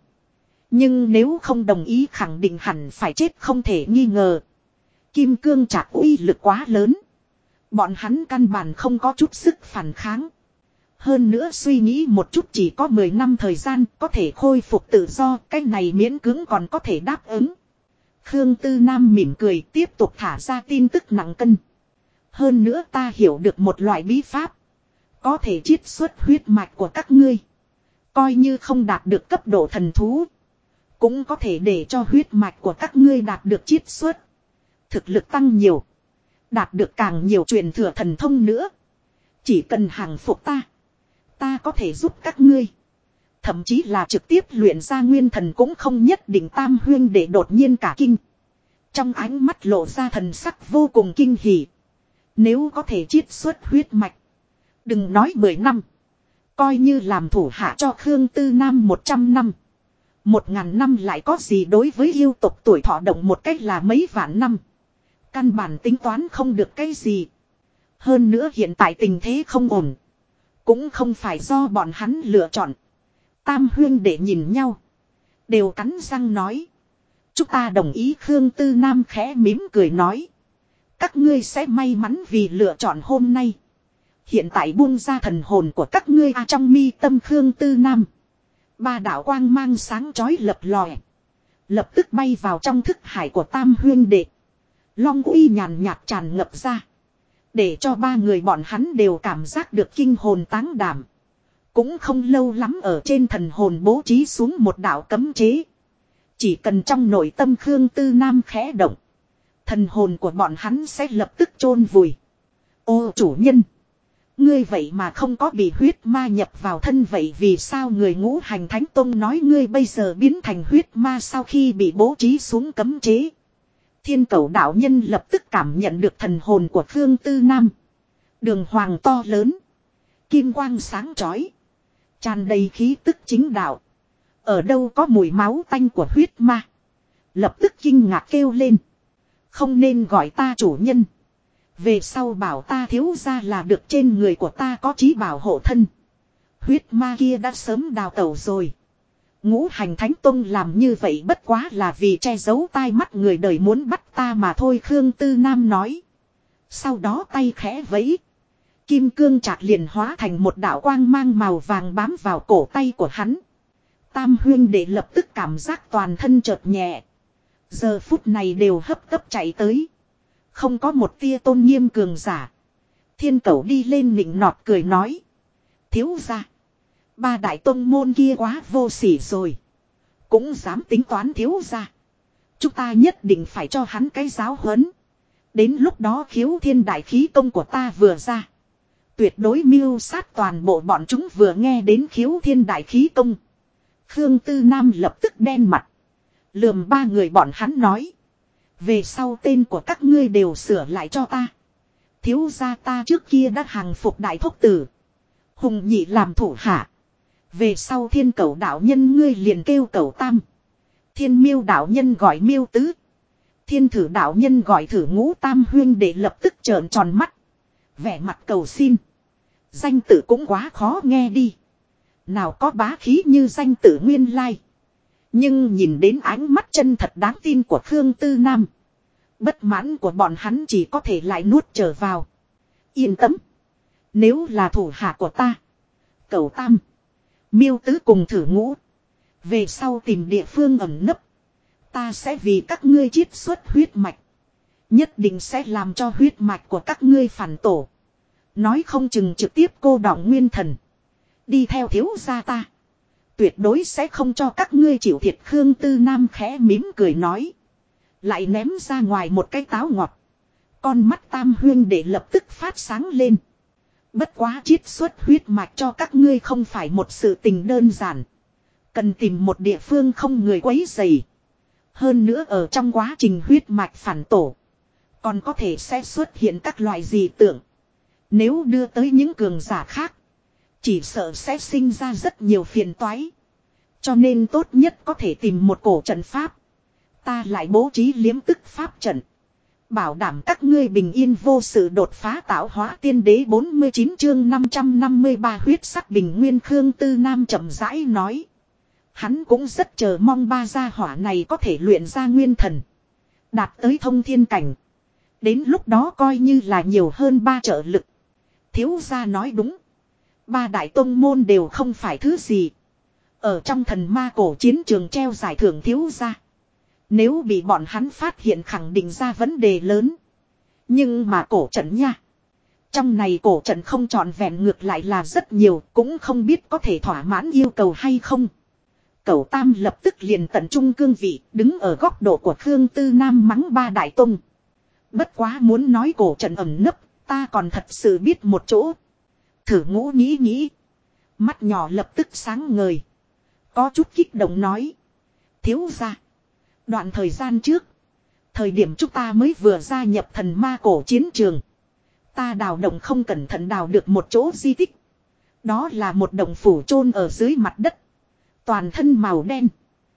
Speaker 1: Nhưng nếu không đồng ý khẳng định hẳn phải chết không thể nghi ngờ. Kim cương trạc uy lực quá lớn. Bọn hắn căn bản không có chút sức phản kháng. Hơn nữa suy nghĩ một chút chỉ có 10 năm thời gian có thể khôi phục tự do. Cái này miễn cưỡng còn có thể đáp ứng. Khương Tư Nam mỉm cười tiếp tục thả ra tin tức nặng cân. Hơn nữa ta hiểu được một loại bí pháp. Có thể chiết xuất huyết mạch của các ngươi. Coi như không đạt được cấp độ thần thú. Cũng có thể để cho huyết mạch của các ngươi đạt được chiết xuất. Thực lực tăng nhiều. Đạt được càng nhiều truyền thừa thần thông nữa. Chỉ cần hàng phục ta. Ta có thể giúp các ngươi. Thậm chí là trực tiếp luyện ra nguyên thần cũng không nhất định. Tam huyên để đột nhiên cả kinh. Trong ánh mắt lộ ra thần sắc vô cùng kinh hỉ. Nếu có thể chiết xuất huyết mạch. Đừng nói 10 năm. Coi như làm thủ hạ cho Khương Tư Nam 100 năm. 1000 năm lại có gì đối với yêu tộc tuổi thọ động một cách là mấy vạn năm. Căn bản tính toán không được cái gì. Hơn nữa hiện tại tình thế không ổn. Cũng không phải do bọn hắn lựa chọn. Tam huyên để nhìn nhau. Đều cắn răng nói. Chúng ta đồng ý. Khương Tư Nam khẽ mỉm cười nói. Các ngươi sẽ may mắn vì lựa chọn hôm nay. Hiện tại buông ra thần hồn của các ngươi trong mi tâm Khương Tư Nam. Ba đạo quang mang sáng chói lập lòe. Lập tức bay vào trong thức hải của Tam huyên đệ. Long uy nhàn nhạt tràn ngập ra. Để cho ba người bọn hắn đều cảm giác được kinh hồn táng đảm. Cũng không lâu lắm ở trên thần hồn bố trí xuống một đạo cấm chế. Chỉ cần trong nội tâm Khương Tư Nam khẽ động. Thần hồn của bọn hắn sẽ lập tức chôn vùi. Ô chủ nhân. Ngươi vậy mà không có bị huyết ma nhập vào thân vậy vì sao người Ngũ Hành Thánh Tông nói ngươi bây giờ biến thành huyết ma sau khi bị bố trí xuống cấm chế. Thiên Cẩu đạo nhân lập tức cảm nhận được thần hồn của Khương Tư Nam. Đường hoàng to lớn. Kim quang sáng chói. Tràn đầy khí tức chính đạo. Ở đâu có mùi máu tanh của huyết ma. Lập tức kinh ngạc kêu lên. Không nên gọi ta chủ nhân. Về sau bảo ta thiếu ra là được trên người của ta có chí bảo hộ thân. Huyết ma kia đã sớm đào tẩu rồi. Ngũ Hành Thánh Tông làm như vậy bất quá là vì che giấu tai mắt người đời muốn bắt ta mà thôi. Khương Tư Nam nói. Sau đó tay khẽ vẫy. Kim cương trạc liền hóa thành một đạo quang mang màu vàng bám vào cổ tay của hắn. Tam huyên đệ lập tức cảm giác toàn thân chợt nhẹ. Giờ phút này đều hấp tấp chạy tới. Không có một tia tôn nghiêm cường giả. Thiên Cẩu đi lên nịnh nọt cười nói. Thiếu gia. Ba đại tông môn kia quá vô sỉ rồi. Cũng dám tính toán thiếu gia. Chúng ta nhất định phải cho hắn cái giáo huấn. Đến lúc đó khiếu thiên đại khí công của ta vừa ra. Tuyệt đối mưu sát toàn bộ bọn chúng. Vừa nghe đến khiếu thiên đại khí công. Khương Tư Nam lập tức đen mặt. Lườm ba người bọn hắn nói. Về sau tên của các ngươi đều sửa lại cho ta. Thiếu gia ta trước kia đã hàng phục đại thúc tử. Hùng nhị làm thủ hạ. Về sau Thiên Cẩu đạo nhân ngươi liền kêu Cẩu Tam. Thiên Miêu đạo nhân gọi Miêu Tứ. Thiên Thử đạo nhân gọi Thử Ngũ. Tam huyên để lập tức trợn tròn mắt. Vẻ mặt cầu xin. Danh tự cũng quá khó nghe đi. Nào có bá khí như danh tự nguyên lai. Nhưng nhìn đến ánh mắt chân thật đáng tin của Khương Tư Nam. Bất mãn của bọn hắn chỉ có thể lại nuốt trở vào. Yên tâm. Nếu là thủ hạ của ta. Cẩu Tam. Miêu Tứ cùng Thử Ngũ. Về sau tìm địa phương ẩn nấp. Ta sẽ vì các ngươi chiết xuất huyết mạch. Nhất định sẽ làm cho huyết mạch của các ngươi phản tổ. Nói không chừng trực tiếp cô đọng nguyên thần. Đi theo thiếu gia ta. Tuyệt đối sẽ không cho các ngươi chịu thiệt. Khương Tư Nam khẽ mím cười nói. Lại ném ra ngoài một cái táo ngọt. Con mắt Tam huyên để lập tức phát sáng lên. Bất quá chiết xuất huyết mạch cho các ngươi không phải một sự tình đơn giản. Cần tìm một địa phương không người quấy rầy. Hơn nữa ở trong quá trình huyết mạch phản tổ. Còn có thể sẽ xuất hiện các loại dị tượng. Nếu đưa tới những cường giả khác. Chỉ sợ sẽ sinh ra rất nhiều phiền toái. Cho nên tốt nhất có thể tìm một cổ trận pháp. Ta lại bố trí liếm tức pháp trận. Bảo đảm các ngươi bình yên vô sự đột phá tạo hóa tiên đế 49 chương 553 huyết sắc bình nguyên Khương Tư Nam chậm rãi nói. Hắn cũng rất chờ mong ba gia hỏa này có thể luyện ra nguyên thần. Đạt tới thông thiên cảnh. Đến lúc đó coi như là nhiều hơn ba trợ lực. Thiếu gia nói đúng. Ba đại tông môn đều không phải thứ gì. Ở trong thần ma cổ chiến trường treo giải thưởng thiếu gia. Nếu bị bọn hắn phát hiện khẳng định ra vấn đề lớn. Nhưng mà cổ trận nha. Trong này cổ trận không trọn vẹn ngược lại là rất nhiều. Cũng không biết có thể thỏa mãn yêu cầu hay không. Cẩu Tam lập tức liền tận trung cương vị. Đứng ở góc độ của Khương Tư Nam mắng ba đại tông. Bất quá muốn nói cổ trận ẩn nấp. Ta còn thật sự biết một chỗ. Thử Ngũ nghĩ. Mắt nhỏ lập tức sáng ngời. Có chút kích động nói. Thiếu gia. Đoạn thời gian trước. Thời điểm chúng ta mới vừa gia nhập thần ma cổ chiến trường. Ta đào động không cẩn thận đào được một chỗ di tích. Đó là một động phủ chôn ở dưới mặt đất. Toàn thân màu đen.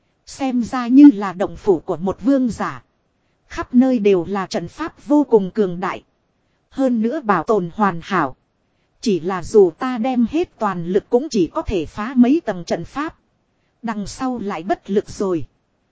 Speaker 1: Xem ra như là động phủ của một vương giả. Khắp nơi đều là trận pháp vô cùng cường đại. Hơn nữa bảo tồn hoàn hảo. Chỉ là dù ta đem hết toàn lực cũng chỉ có thể phá mấy tầng trận pháp. Đằng sau lại bất lực rồi.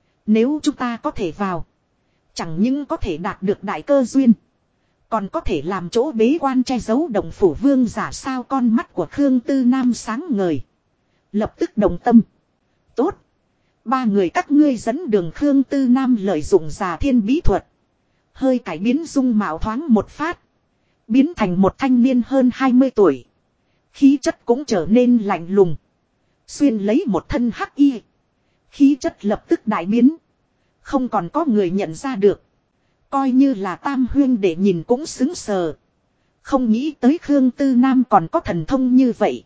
Speaker 1: Nếu chúng ta có thể vào. Chẳng những có thể đạt được đại cơ duyên. Còn có thể làm chỗ bế quan che giấu động phủ vương giả sao con mắt của Khương Tư Nam sáng ngời. Lập tức đồng tâm. Tốt. Ba người các ngươi dẫn đường Khương Tư Nam lợi dụng già thiên bí thuật. Hơi cải biến dung mạo thoáng một phát. Biến thành một thanh niên hơn 20 tuổi. Khí chất cũng trở nên lạnh lùng. Xuyên lấy một thân hắc y. Khí chất lập tức đại biến. Không còn có người nhận ra được. Coi như là Tam huyên để nhìn cũng xứng sờ. Không nghĩ tới Khương Tư Nam còn có thần thông như vậy.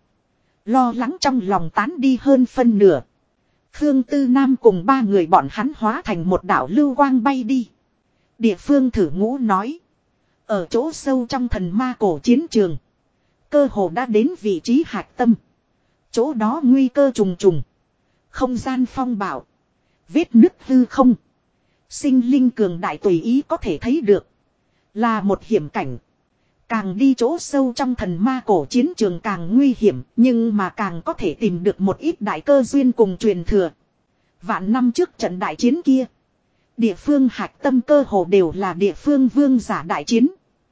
Speaker 1: Lo lắng trong lòng tán đi hơn phân nửa. Khương Tư Nam cùng ba người bọn hắn hóa thành một đạo lưu quang bay đi. Địa phương Thử Ngũ nói. Ở chỗ sâu trong thần ma cổ chiến trường. Cơ hồ đã đến vị trí hạch tâm. Chỗ đó nguy cơ trùng trùng. Không gian phong bạo. Vết nứt hư không. Sinh linh cường đại tùy ý có thể thấy được. Là một hiểm cảnh. Càng đi chỗ sâu trong thần ma cổ chiến trường càng nguy hiểm. Nhưng mà càng có thể tìm được một ít đại cơ duyên cùng truyền thừa. Vạn năm trước trận đại chiến kia. Địa phương hạch tâm cơ hồ đều là địa phương vương giả đại chiến.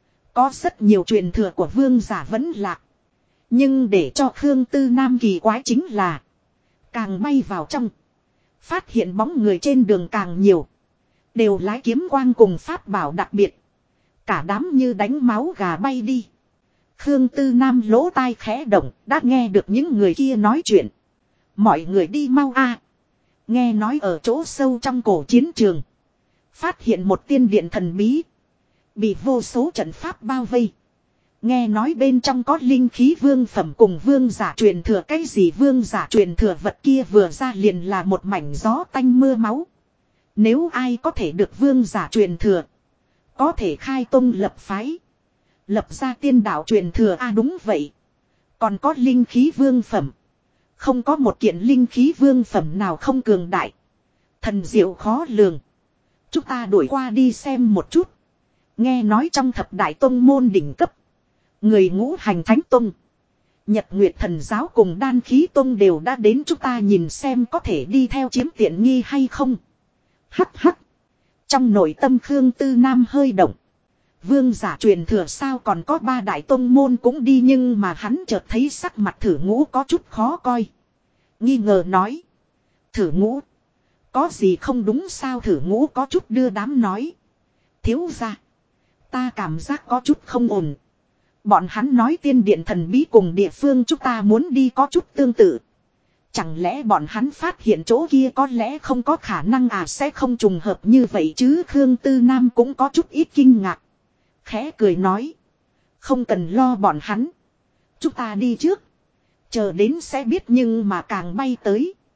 Speaker 1: Có rất nhiều truyền thừa của vương giả vẫn lạc. Nhưng để cho Khương Tư Nam kỳ quái chính là. Càng bay vào trong. Phát hiện bóng người trên đường càng nhiều. Đều lái kiếm quang cùng pháp bảo đặc biệt. Cả đám như đánh máu gà bay đi. Khương Tư Nam lỗ tai khẽ động. Đã nghe được những người kia nói chuyện. Mọi người đi mau a. Nghe nói ở chỗ sâu trong cổ chiến trường. Phát hiện một tiên điện thần bí. Bị vô số trận pháp bao vây. Nghe nói bên trong có linh khí vương phẩm cùng vương giả truyền thừa. Cái gì vương giả truyền thừa vật kia vừa ra liền là một mảnh gió tanh mưa máu. Nếu ai có thể được vương giả truyền thừa. Có thể khai tông lập phái. Lập ra tiên đạo truyền thừa đúng vậy. Còn có linh khí vương phẩm. Không có một kiện linh khí vương phẩm nào không cường đại. Thần diệu khó lường. Chúng ta đuổi qua đi xem một chút. Nghe nói trong thập đại tông môn đỉnh cấp. Người ngũ hành thánh tông. Nhật Nguyệt thần giáo cùng đan khí tông đều đã đến chúng ta nhìn xem có thể đi theo chiếm tiện nghi hay không. Hắc hắc. Trong nội tâm Khương Tư Nam hơi động. Vương giả truyền thừa sao còn có ba đại tông môn cũng đi nhưng mà hắn chợt thấy sắc mặt Thử Ngũ có chút khó coi. Nghi ngờ nói. Thử Ngũ. Có gì không đúng sao Thử Ngũ có chút đưa đám nói. Thiếu gia. Ta cảm giác có chút không ổn. Bọn hắn nói tiên điện thần bí cùng địa phương chúng ta muốn đi có chút tương tự. Chẳng lẽ bọn hắn phát hiện chỗ kia có lẽ không có khả năng sẽ không trùng hợp như vậy chứ Khương Tư Nam cũng có chút ít kinh ngạc. Khẽ cười nói. Không cần lo bọn hắn. Chúng ta đi trước. Chờ đến sẽ biết nhưng mà càng bay tới.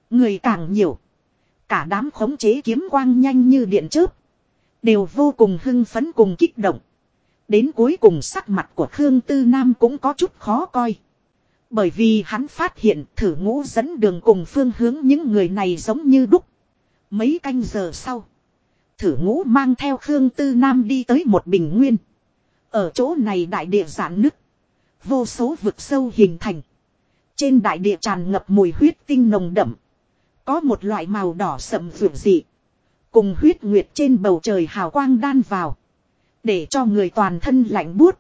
Speaker 1: Người càng nhiều. Cả đám khống chế kiếm quang nhanh như điện chớp. Đều vô cùng hưng phấn cùng kích động. Đến cuối cùng sắc mặt của Khương Tư Nam cũng có chút khó coi. Bởi vì hắn phát hiện Thử Ngũ dẫn đường cùng phương hướng những người này giống như đúc. Mấy canh giờ sau. Thử Ngũ mang theo Khương Tư Nam đi tới một bình nguyên. Ở chỗ này đại địa giãn nứt. Vô số vực sâu hình thành. Trên đại địa tràn ngập mùi huyết tinh nồng đậm. Có một loại màu đỏ sậm vượng dị. Cùng huyết nguyệt trên bầu trời hào quang đan vào. Để cho người toàn thân lạnh buốt.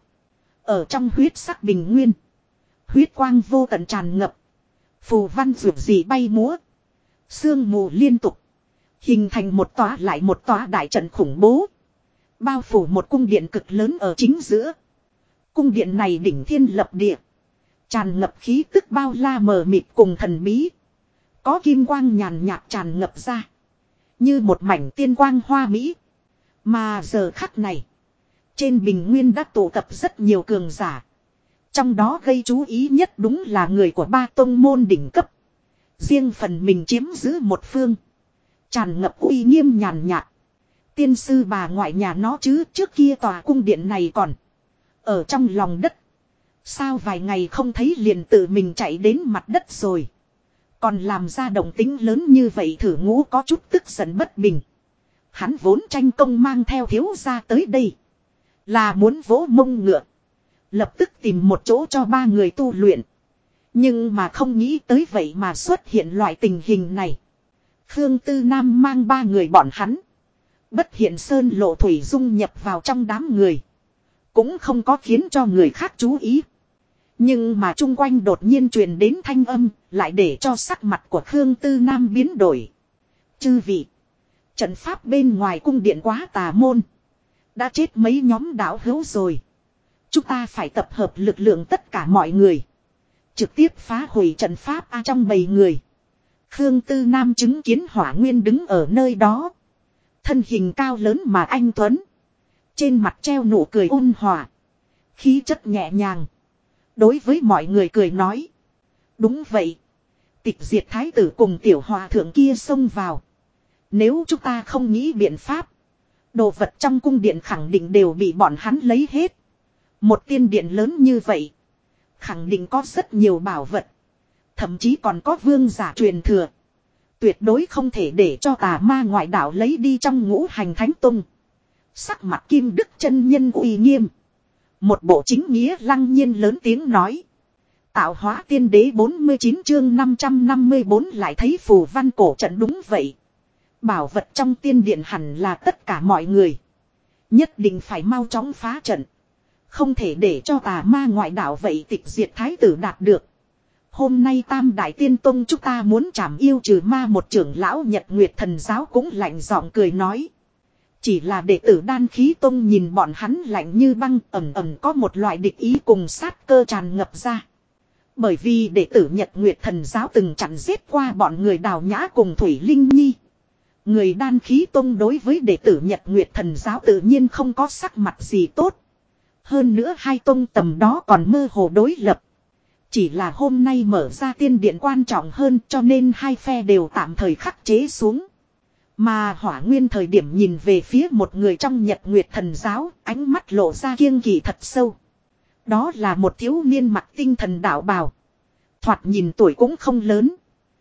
Speaker 1: Ở trong huyết sắc bình nguyên. Huyết quang vô tận tràn ngập. Phù văn vượng dị bay múa. Sương mù liên tục. Hình thành một tòa lại một tòa đại trận khủng bố. Bao phủ một cung điện cực lớn ở chính giữa. Cung điện này đỉnh thiên lập địa. Tràn ngập khí tức bao la mờ mịt cùng thần bí. Có kim quang nhàn nhạt tràn ngập ra. Như một mảnh tiên quang hoa mỹ. Mà giờ khắc này. Trên bình nguyên đã tụ tập rất nhiều cường giả. Trong đó gây chú ý nhất đúng là người của ba tông môn đỉnh cấp. Riêng phần mình chiếm giữ một phương. Tràn ngập uy nghiêm nhàn nhạt. Tiên sư bà ngoại nhà nó chứ, trước kia tòa cung điện này còn ở trong lòng đất. Sao vài ngày không thấy liền tự mình chạy đến mặt đất rồi. Còn làm ra động tính lớn như vậy. Thử Ngũ có chút tức giận bất bình. Hắn vốn tranh công mang theo thiếu gia tới đây. Là muốn vỗ mông ngựa. Lập tức tìm một chỗ cho ba người tu luyện. Nhưng mà không nghĩ tới vậy mà xuất hiện loại tình hình này. Khương Tư Nam mang ba người bọn hắn. Bất hiện sơn lộ thủy dung nhập vào trong đám người. Cũng không có khiến cho người khác chú ý. Nhưng mà chung quanh đột nhiên truyền đến thanh âm. Lại để cho sắc mặt của Khương Tư Nam biến đổi. Chư vị. Trận pháp bên ngoài cung điện quá tà môn. Đã chết mấy nhóm đạo hữu rồi. Chúng ta phải tập hợp lực lượng tất cả mọi người. Trực tiếp phá hủy trận pháp trong bầy người. Khương Tư Nam chứng kiến Hỏa Nguyên đứng ở nơi đó. Thân hình cao lớn mà anh tuấn. Trên mặt treo nụ cười ôn hòa. Khí chất nhẹ nhàng. Đối với mọi người cười nói. Đúng vậy. Tịch diệt thái tử cùng tiểu hòa thượng kia xông vào. Nếu chúng ta không nghĩ biện pháp. Đồ vật trong cung điện khẳng định đều bị bọn hắn lấy hết. Một tiên điện lớn như vậy. Khẳng định có rất nhiều bảo vật. Thậm chí còn có vương giả truyền thừa. Tuyệt đối không thể để cho tà ma ngoại đạo lấy đi trong Ngũ Hành Thánh Tông. Sắc mặt Kim Đức chân nhân uy nghiêm. Một bộ chính nghĩa lăng nhiên lớn tiếng nói. Tạo hóa tiên đế 49 chương 554 lại thấy phù văn cổ trận đúng vậy. Bảo vật trong tiên điện hẳn là tất cả mọi người. Nhất định phải mau chóng phá trận. Không thể để cho tà ma ngoại đạo vậy tịch diệt thái tử đạt được. Hôm nay Tam Đại Tiên Tông chúng ta muốn trảm yêu trừ ma một trưởng lão Nhật Nguyệt Thần Giáo cũng lạnh giọng cười nói. Chỉ là đệ tử Đan Khí Tông nhìn bọn hắn lạnh như băng ẩm ẩm có một loại địch ý cùng sát cơ tràn ngập ra. Bởi vì đệ tử Nhật Nguyệt Thần Giáo từng chặn giết qua bọn người Đào Nhã cùng Thủy Linh Nhi. Người Đan Khí Tông đối với đệ tử Nhật Nguyệt Thần Giáo tự nhiên không có sắc mặt gì tốt. Hơn nữa hai tông tầm đó còn mơ hồ đối lập. Chỉ là hôm nay mở ra tiên điện quan trọng hơn cho nên hai phe đều tạm thời khắc chế xuống. Mà Hỏa Nguyên thời điểm nhìn về phía một người trong Nhật Nguyệt Thần Giáo, ánh mắt lộ ra kiêng kỵ thật sâu. Đó là một thiếu niên mặc tinh thần đạo bào. Thoạt nhìn tuổi cũng không lớn.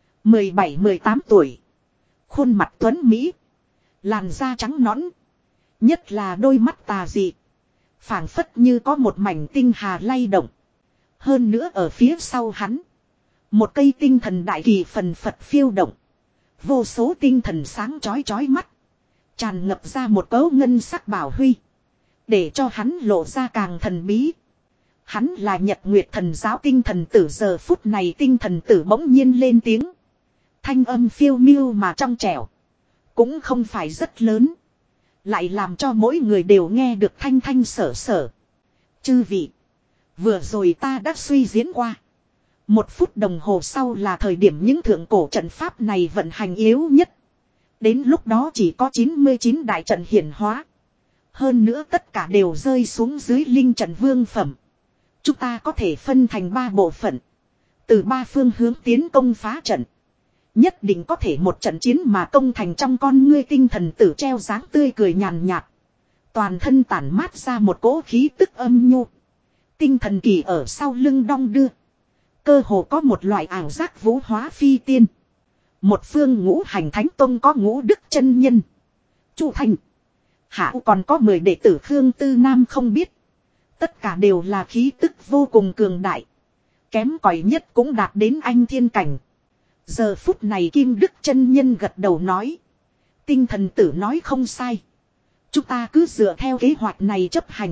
Speaker 1: 17-18 tuổi. Khuôn mặt tuấn Mỹ. Làn da trắng nõn. Nhất là đôi mắt tà dị. Phảng phất như có một mảnh tinh hà lay động. Hơn nữa ở phía sau hắn. Một cây tinh thần đại kỳ phần phật phiêu động. Vô số tinh thần sáng chói chói mắt. Tràn ngập ra một cấu ngân sắc bảo huy. Để cho hắn lộ ra càng thần bí. Hắn là Nhật Nguyệt Thần Giáo tinh thần tử giờ phút này tinh thần tử bỗng nhiên lên tiếng. Thanh âm phiêu miêu mà trong trẻo. Cũng không phải rất lớn. Lại làm cho mỗi người đều nghe được thanh thanh sở sở. Chư vị. Vừa rồi ta đã suy diễn qua. 1 phút đồng hồ sau là thời điểm những thượng cổ trận pháp này vận hành yếu nhất. Đến lúc đó chỉ có 99 đại trận hiển hóa. Hơn nữa tất cả đều rơi xuống dưới linh trận vương phẩm. Chúng ta có thể phân thành 3 bộ phận. Từ 3 phương hướng tiến công phá trận. Nhất định có thể một trận chiến mà công thành. Trong con ngươi tinh thần tử treo dáng tươi cười nhàn nhạt. Toàn thân tản mát ra một cỗ khí tức âm nhu. Tinh thần kỳ ở sau lưng đong đưa. Cơ hồ có một loại ảo giác vũ hóa phi tiên. Một phương ngũ hành thánh tông có ngũ đức chân nhân. Chu Thành. Hạ còn có 10 đệ tử Khương Tư Nam không biết. Tất cả đều là khí tức vô cùng cường đại. Kém cỏi nhất cũng đạt đến anh thiên cảnh. Giờ phút này Kim Đức chân nhân gật đầu nói. Tinh thần tử nói không sai. Chúng ta cứ dựa theo kế hoạch này chấp hành.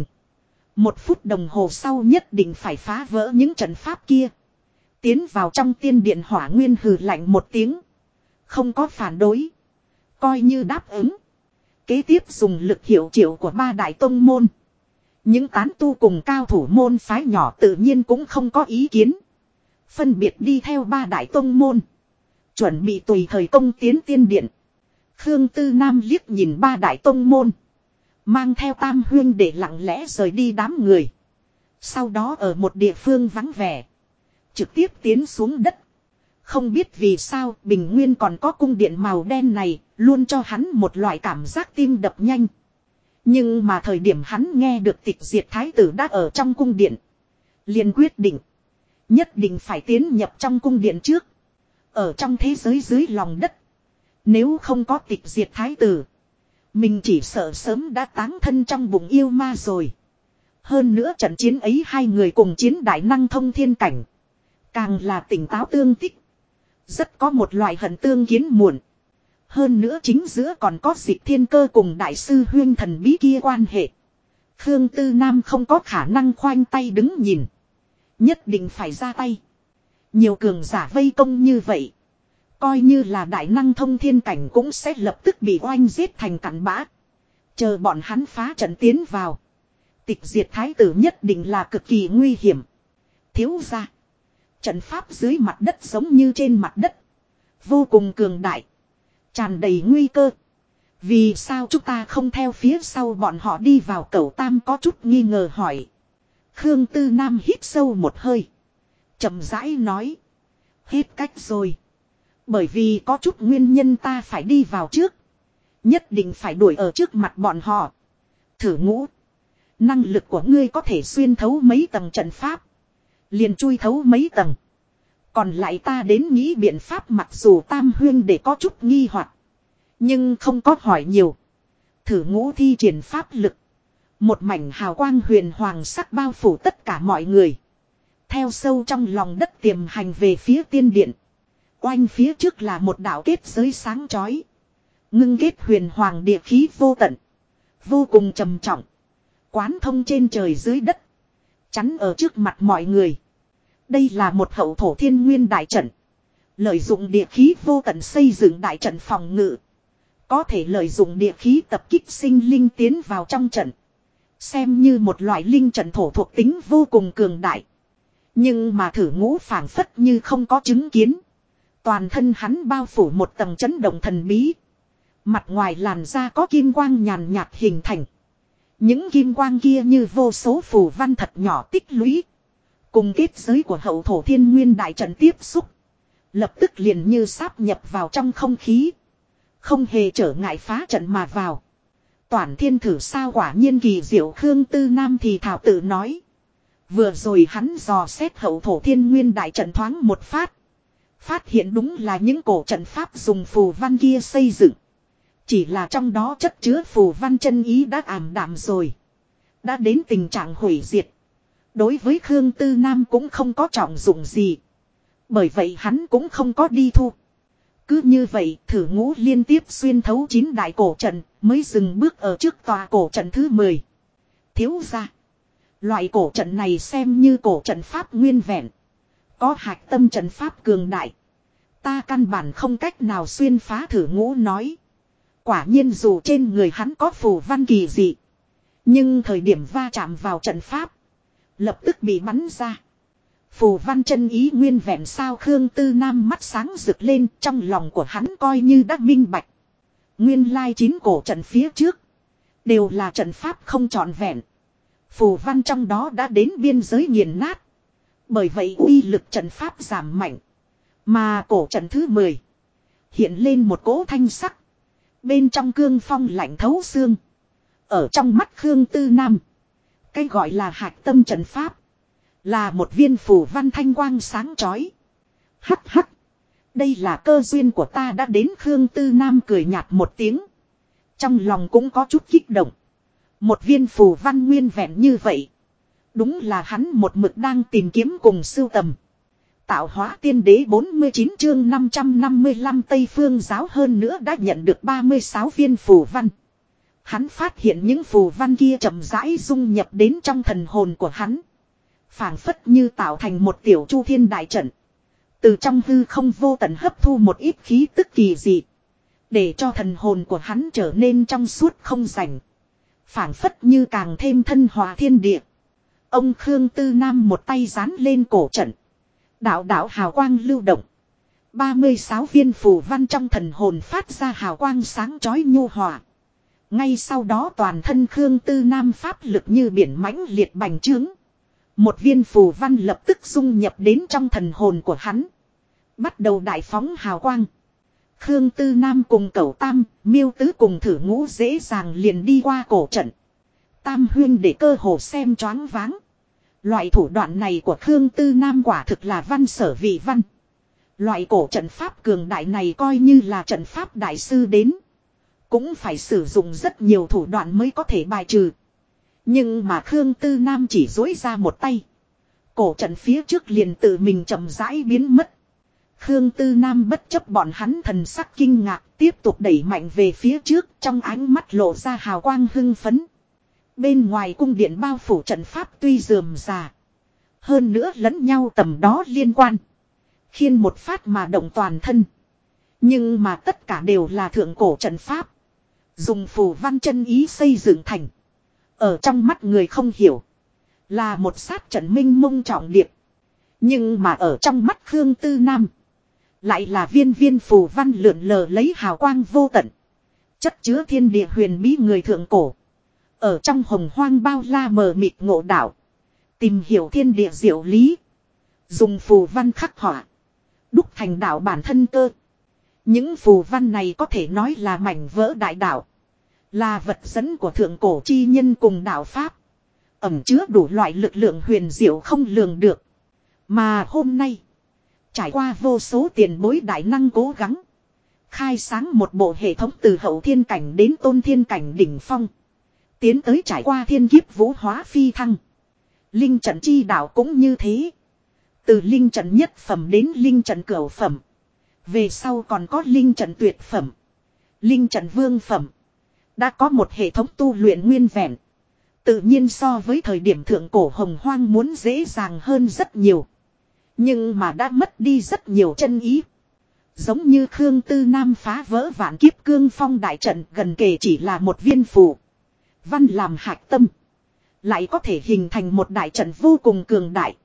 Speaker 1: 1 phút đồng hồ sau nhất định phải phá vỡ những trận pháp kia. Tiến vào trong tiên điện Hỏa Nguyên hừ lạnh một tiếng. Không có phản đối. Coi như đáp ứng. Kế tiếp dùng lực hiệu triệu của 3 đại tông môn. Những tán tu cùng cao thủ môn phái nhỏ tự nhiên cũng không có ý kiến. Phân biệt đi theo 3 đại tông môn. Chuẩn bị tùy thời công tiến tiên điện. Khương Tư Nam liếc nhìn 3 đại tông môn. Mang theo Tam huynh để lặng lẽ rời đi đám người. Sau đó ở một địa phương vắng vẻ. Trực tiếp tiến xuống đất. Không biết vì sao Bình Nguyên còn có cung điện màu đen này. Luôn cho hắn một loại cảm giác tim đập nhanh. Nhưng mà thời điểm hắn nghe được Tịch Diệt Thái tử đã ở trong cung điện. Liền quyết định. Nhất định phải tiến nhập trong cung điện trước. Ở trong thế giới dưới lòng đất. Nếu không có Tịch Diệt Thái tử. Mình chỉ sợ sớm đã táng thân trong bụng yêu ma rồi. Hơn nữa trận chiến ấy 2 người cùng chiến đại năng thông thiên cảnh. Càng là tỉnh táo tương tích. Rất có một loại hận tương kiến muộn. Hơn nữa chính giữa còn có Dịch Thiên Cơ cùng đại sư huyên thần bí kia quan hệ. Khương Tư Nam không có khả năng khoanh tay đứng nhìn. Nhất định phải ra tay. Nhiều cường giả vây công như vậy. Coi như là đại năng thông thiên cảnh cũng sẽ lập tức bị oanh giết thành cặn bã. Chờ bọn hắn phá trận tiến vào. Tịch Diệt Thái tử nhất định là cực kỳ nguy hiểm. Thiếu ra. Trận pháp dưới mặt đất giống như trên mặt đất. Vô cùng cường đại. Tràn đầy nguy cơ. Vì sao chúng ta không theo phía sau bọn họ đi vào? Cẩu Tam có chút nghi ngờ hỏi. Khương Tư Nam hít sâu một hơi. Chậm rãi nói. Hết cách rồi. Bởi vì có chút nguyên nhân ta phải đi vào trước. Nhất định phải đuổi ở trước mặt bọn họ. Thử Ngũ. Năng lực của ngươi có thể xuyên thấu mấy tầng trận pháp. Liền chui thấu mấy tầng. Còn lại ta đến nghĩ biện pháp. Mặc dù Tam huyên để có chút nghi hoặc, nhưng không có hỏi nhiều. Thử Ngũ thi triển pháp lực. Một mảnh hào quang huyền hoàng sắc bao phủ tất cả mọi người. Theo sâu trong lòng đất tiềm hành về phía tiên điện. Oanh phía trước là một đạo kết giới sáng chói. Ngưng kết huyền hoàng địa khí vô tận. Vô cùng trầm trọng. Quán thông trên trời dưới đất. Chắn ở trước mặt mọi người. Đây là một hậu thổ thiên nguyên đại trận. Lợi dụng địa khí vô tận xây dựng đại trận phòng ngự. Có thể lợi dụng địa khí tập kích sinh linh tiến vào trong trận. Xem như một loại linh trận thổ thuộc tính vô cùng cường đại. Nhưng mà Thử Ngũ phảng phất như không có chứng kiến. Toàn thân hắn bao phủ một tầng chấn động thần bí. Mặt ngoài làn da có kim quang nhàn nhạt hình thành. Những kim quang kia như vô số phù văn thật nhỏ tích lũy. Cùng kết giới của hậu thổ thiên nguyên đại trận tiếp xúc. Lập tức liền như sáp nhập vào trong không khí. Không hề trở ngại phá trận mà vào. Toản thiên thử sao quả nhiên kỳ diệu. Khương Tư Nam thì thảo tự nói. Vừa rồi hắn dò xét hậu thổ thiên nguyên đại trận thoáng một phát. Phát hiện đúng là những cổ trận pháp dùng phù văn kia xây dựng. Chỉ là trong đó chất chứa phù văn chân ý đã ảm đạm rồi. Đã đến tình trạng hủy diệt. Đối với Khương Tư Nam cũng không có trọng dụng gì. Bởi vậy hắn cũng không có đi thu. Cứ như vậy Thử Ngũ liên tiếp xuyên thấu 9 đại cổ trận. Mới dừng bước ở trước tòa cổ trận thứ 10. Thiếu ra. Loại cổ trận này xem như cổ trận pháp nguyên vẹn. Có hạch tâm trận pháp cường đại. Ta căn bản không cách nào xuyên phá. Thử Ngũ nói. Quả nhiên dù trên người hắn có phù văn kỳ dị. Nhưng thời điểm va chạm vào trận pháp. Lập tức bị bắn ra. Phù văn chân ý nguyên vẹn sao? Khương Tư Nam mắt sáng rực lên. Trong lòng của hắn coi như đã minh bạch. Nguyên lai 9 cổ trận phía trước. Đều là trận pháp không trọn vẹn. Phù văn trong đó đã đến biên giới nghiền nát. Bởi vậy uy lực trận pháp giảm mạnh. Mà cổ trận thứ 10. Hiện lên một cỗ thanh sắc. Bên trong cương phong lạnh thấu xương. Ở trong mắt Khương Tư Nam. Cái gọi là hạch tâm trận pháp. Là một viên phù văn thanh quang sáng chói. Hắc hắc. Đây là cơ duyên của ta đã đến. Khương Tư Nam cười nhạt một tiếng. Trong lòng cũng có chút kích động. Một viên phù văn nguyên vẹn như vậy. Đúng là hắn một mực đang tìm kiếm cùng sưu tầm. Tạo hóa tiên đế 49 chương 555 Tây Phương giáo hơn nữa đã nhận được 36 viên phù văn. Hắn phát hiện những phù văn kia chậm rãi dung nhập đến trong thần hồn của hắn. Phảng phất như tạo thành một tiểu chu thiên đại trận. Từ trong hư không vô tận hấp thu một ít khí tức kỳ dị. Để cho thần hồn của hắn trở nên trong suốt không rảnh. Phảng phất như càng thêm thân hòa thiên địa. Ông Khương Tư Nam một tay dán lên cổ trận. Đạo đạo hào quang lưu động. 36 viên phù văn trong thần hồn phát ra hào quang sáng chói nhu hòa. Ngay sau đó toàn thân Khương Tư Nam pháp lực như biển mãnh liệt bành trướng. Một viên phù văn lập tức dung nhập đến trong thần hồn của hắn. Bắt đầu đại phóng hào quang. Khương Tư Nam cùng Cẩu Tam, Miêu Tứ cùng Thử Ngũ dễ dàng liền đi qua cổ trận. Tam huyên để cơ hồ xem choáng váng. Loại thủ đoạn này của Khương Tư Nam quả thực là văn sở vị văn. Loại cổ trận pháp cường đại này coi như là trận pháp đại sư đến. Cũng phải sử dụng rất nhiều thủ đoạn mới có thể bài trừ. Nhưng mà Khương Tư Nam chỉ dối ra một tay. Cổ trận phía trước liền tự mình chậm rãi biến mất. Khương Tư Nam bất chấp bọn hắn thần sắc kinh ngạc, tiếp tục đẩy mạnh về phía trước, trong ánh mắt lộ ra hào quang hưng phấn. Bên ngoài cung điện bao phủ trận pháp tuy rườm rà, hơn nữa lẫn nhau tầm đó liên quan. Khiên một phát mà động toàn thân. Nhưng mà tất cả đều là thượng cổ trận pháp. Dùng phù văn chân ý xây dựng thành. Ở trong mắt người không hiểu. Là một sát trận minh mông trọng điệp. Nhưng mà ở trong mắt Khương Tư Nam. Lại là viên viên phù văn lượn lờ lấy hào quang vô tận. Chất chứa thiên địa huyền bí người thượng cổ. Ở trong hồng hoang bao la mờ mịt ngộ đạo. Tìm hiểu thiên địa diệu lý. Dùng phù văn khắc họa. Đúc thành đạo bản thân cơ. Những phù văn này có thể nói là mảnh vỡ đại đạo. Là vật dẫn của thượng cổ chi nhân cùng đạo pháp. Ẩm chứa đủ loại lực lượng huyền diệu không lường được. Mà hôm nay. Trải qua vô số tiền bối đại năng cố gắng. Khai sáng một bộ hệ thống từ hậu thiên cảnh đến tôn thiên cảnh đỉnh phong. Tiến tới trải qua thiên kiếp vũ hóa phi thăng. Linh trận chi đạo cũng như thế. Từ linh trận nhất phẩm đến linh trận cửu phẩm. Về sau còn có linh trận tuyệt phẩm. Linh trận vương phẩm. Đã có một hệ thống tu luyện nguyên vẹn. Tự nhiên so với thời điểm thượng cổ hồng hoang muốn dễ dàng hơn rất nhiều. Nhưng mà đã mất đi rất nhiều chân ý. Giống như Khương Tư Nam phá vỡ vạn kiếp cương phong đại trận gần kề chỉ là một viên phù văn làm hạch tâm. Lại có thể hình thành một đại trận vô cùng cường đại.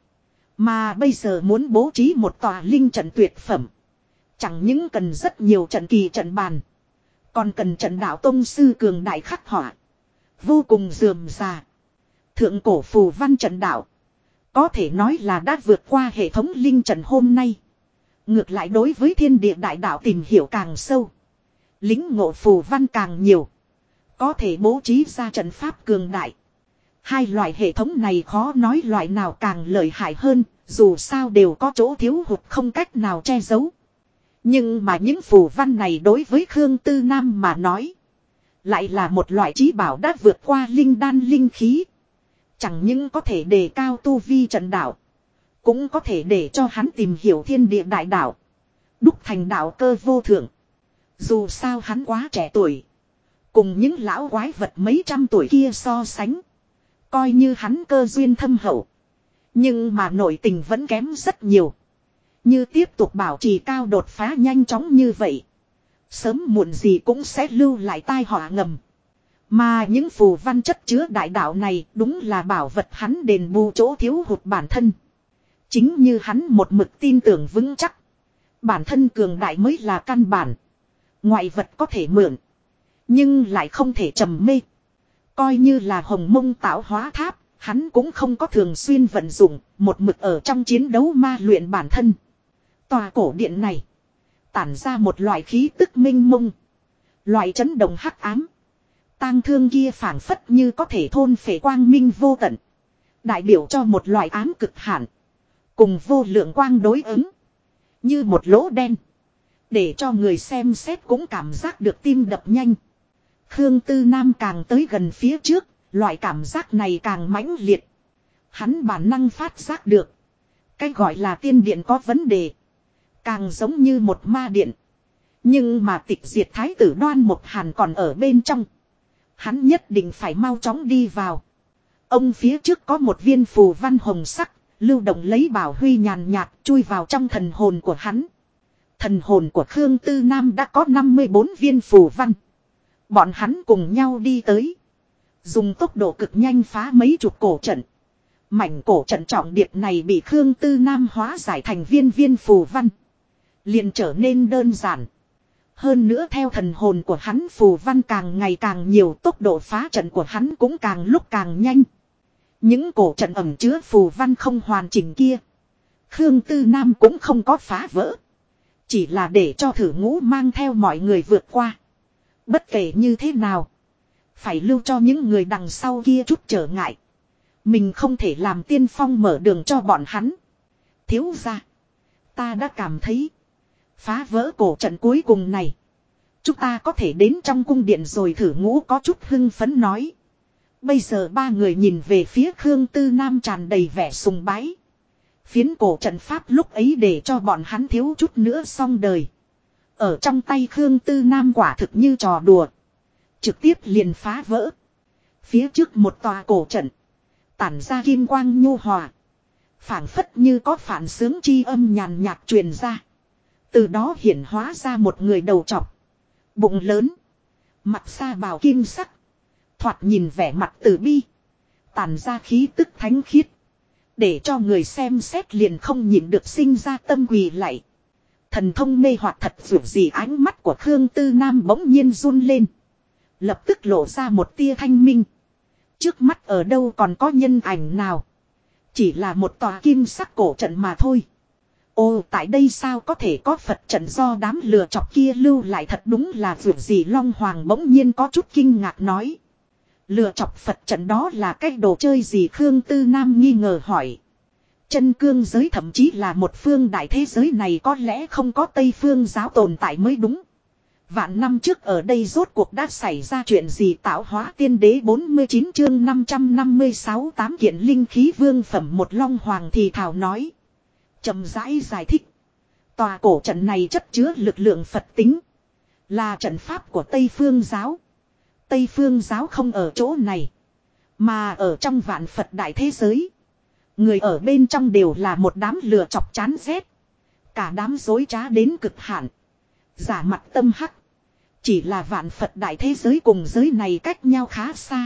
Speaker 1: Mà bây giờ muốn bố trí một tòa linh trận tuyệt phẩm. Chẳng những cần rất nhiều trận kỳ trận bàn. Còn cần trận đạo tông sư cường đại khắc họa. Vô cùng rườm rà. Thượng cổ phù văn trận đạo. Có thể nói là đã vượt qua hệ thống linh trận hôm nay. Ngược lại đối với thiên địa đại đạo tìm hiểu càng sâu. Lính ngộ phù văn càng nhiều. Có thể bố trí ra trận pháp cường đại. Hai loại hệ thống này khó nói loại nào càng lợi hại hơn. Dù sao đều có chỗ thiếu hụt không cách nào che giấu. Nhưng mà những phù văn này đối với Khương Tư Nam mà nói. Lại là một loại trí bảo đã vượt qua linh đan linh khí. Chẳng những có thể đề cao tu vi trận đạo. Cũng có thể để cho hắn tìm hiểu thiên địa đại đạo. Đúc thành đạo cơ vô thượng. Dù sao hắn quá trẻ tuổi. Cùng những lão quái vật mấy trăm tuổi kia so sánh. Coi như hắn cơ duyên thâm hậu. Nhưng mà nội tình vẫn kém rất nhiều. Như tiếp tục bảo trì cao đột phá nhanh chóng như vậy. Sớm muộn gì cũng sẽ lưu lại tai họa ngầm. Mà những phù văn chất chứa đại đạo này đúng là bảo vật hắn đền bù chỗ thiếu hụt bản thân. Chính như hắn một mực tin tưởng vững chắc. Bản thân cường đại mới là căn bản. Ngoại vật có thể mượn. Nhưng lại không thể trầm mê. Coi như là hồng mông tạo hóa tháp. Hắn cũng không có thường xuyên vận dụng. Một mực ở trong chiến đấu ma luyện bản thân. Tòa cổ điện này. Tản ra một loại khí tức minh mông. Loại chấn động hắc ám. Tang thương kia phảng phất như có thể thôn phệ quang minh vô tận. Đại biểu cho một loại ám cực hạn. Cùng vô lượng quang đối ứng. Như một lỗ đen. Để cho người xem xét cũng cảm giác được tim đập nhanh. Khương Tư Nam càng tới gần phía trước. Loại cảm giác này càng mãnh liệt. Hắn bản năng phát giác được. Cái gọi là tiên điện có vấn đề. Càng giống như một ma điện. Nhưng mà tịch diệt thái tử Đoan Mộc Hàn còn ở bên trong. Hắn nhất định phải mau chóng đi vào. Ông phía trước có một viên phù văn hồng sắc. Lưu động lấy bảo huy nhàn nhạt chui vào trong thần hồn của hắn. Thần hồn của Khương Tư Nam đã có 54 viên phù văn. Bọn hắn cùng nhau đi tới. Dùng tốc độ cực nhanh phá mấy chục cổ trận. Mảnh cổ trận trọng điệp này bị Khương Tư Nam hóa giải thành viên viên phù văn. Liền trở nên đơn giản. Hơn nữa theo thần hồn của hắn phù văn càng ngày càng nhiều, tốc độ phá trận của hắn cũng càng lúc càng nhanh. Những cổ trận ẩn chứa phù văn không hoàn chỉnh kia, Khương Tư Nam cũng không có phá vỡ. Chỉ là để cho Thử Ngũ mang theo mọi người vượt qua. Bất kể như thế nào, phải lưu cho những người đằng sau kia chút trở ngại. Mình không thể làm tiên phong mở đường cho bọn hắn. Thiếu gia, ta đã cảm thấy phá vỡ cổ trận cuối cùng này, chúng ta có thể đến trong cung điện rồi. Thử Ngũ có chút hưng phấn nói. Bây giờ ba người nhìn về phía Khương Tư Nam tràn đầy vẻ sùng bái. Phiến cổ trận pháp lúc ấy để cho bọn hắn thiếu chút nữa xong đời. Ở trong tay Khương Tư Nam quả thực như trò đùa. Trực tiếp liền phá vỡ. Phía trước một tòa cổ trận, tản ra kim quang nhu hòa. Phảng phất như có phản sướng chi âm nhàn nhạt truyền ra. Từ đó hiển hóa ra một người đầu trọc, bụng lớn, mặt sa bào kim sắc. Thoạt nhìn vẻ mặt từ bi, tản ra khí tức thánh khiết. Để cho người xem xét liền không nhịn được sinh ra tâm quỳ lạy. Thần thông mê hoặc thật dù gì, ánh mắt của Khương Tư Nam bỗng nhiên run lên. Lập tức lộ ra một tia thanh minh. Trước mắt ở đâu còn có nhân ảnh nào. Chỉ là một tòa kim sắc cổ trận mà thôi. Ồ, tại đây sao có thể có Phật trận do đám lừa chọc kia lưu lại, thật đúng là vượt gì. Long Hoàng bỗng nhiên có chút kinh ngạc nói. Lừa chọc Phật trận đó là cái đồ chơi gì? Khương Tư Nam nghi ngờ hỏi. Chân cương giới thậm chí là một phương đại thế giới này có lẽ không có Tây Phương giáo tồn tại mới đúng. Vạn năm trước ở đây rốt cuộc đã xảy ra chuyện gì? Tạo hóa tiên đế 49 chương 556 8 kiện linh khí vương phẩm. Một Long Hoàng thì thảo nói. Chậm rãi giải thích. Tòa cổ trận này chất chứa lực lượng Phật tính. Là trận pháp của Tây Phương giáo. Tây Phương giáo không ở chỗ này, mà ở trong vạn Phật đại thế giới. Người ở bên trong đều là một đám lừa chọc chán rét. Cả đám dối trá đến cực hạn. Giả mặt tâm hắc. Chỉ là vạn Phật đại thế giới cùng giới này cách nhau khá xa.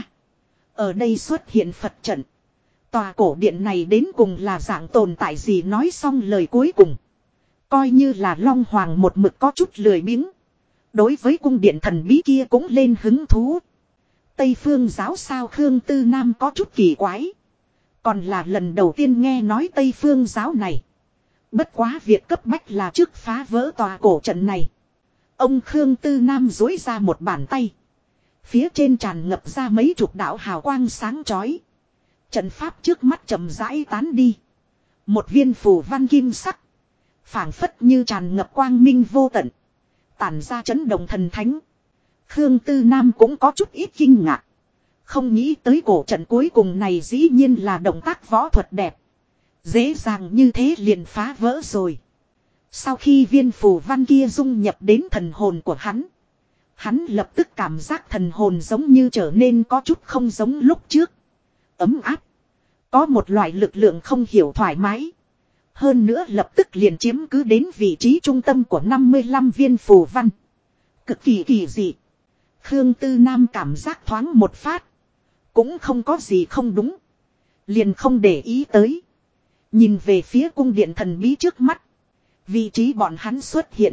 Speaker 1: Ở đây xuất hiện Phật trận. Tòa cổ điện này đến cùng là dạng tồn tại gì? Nói xong lời cuối cùng, coi như là Long Hoàng một mực có chút lười biếng. Đối với cung điện thần bí kia cũng lên hứng thú. Tây Phương giáo sao? Khương Tư Nam có chút kỳ quái. Còn là lần đầu tiên nghe nói Tây Phương giáo này. Bất quá việc cấp bách là trước phá vỡ tòa cổ trận này. Ông Khương Tư Nam duỗi ra một bàn tay. Phía trên tràn ngập ra mấy chục đạo hào quang sáng chói. Trận pháp trước mắt chậm rãi tán đi. Một viên phù văn kim sắc, phảng phất như tràn ngập quang minh vô tận, tản ra chấn động thần thánh. Khương Tư Nam cũng có chút ít kinh ngạc. Không nghĩ tới cổ trận cuối cùng này dĩ nhiên là động tác võ thuật đẹp. Dễ dàng như thế liền phá vỡ rồi. Sau khi viên phù văn kia dung nhập đến thần hồn của hắn, hắn lập tức cảm giác thần hồn giống như trở nên có chút không giống lúc trước. Ấm áp. Có một loại lực lượng không hiểu thoải mái. Hơn nữa lập tức liền chiếm cứ đến vị trí trung tâm của 55 viên phù văn. Cực kỳ kỳ dị. Khương Tư Nam cảm giác thoáng một phát. Cũng không có gì không đúng. Liền không để ý tới. Nhìn về phía cung điện thần bí trước mắt. Vị trí bọn hắn xuất hiện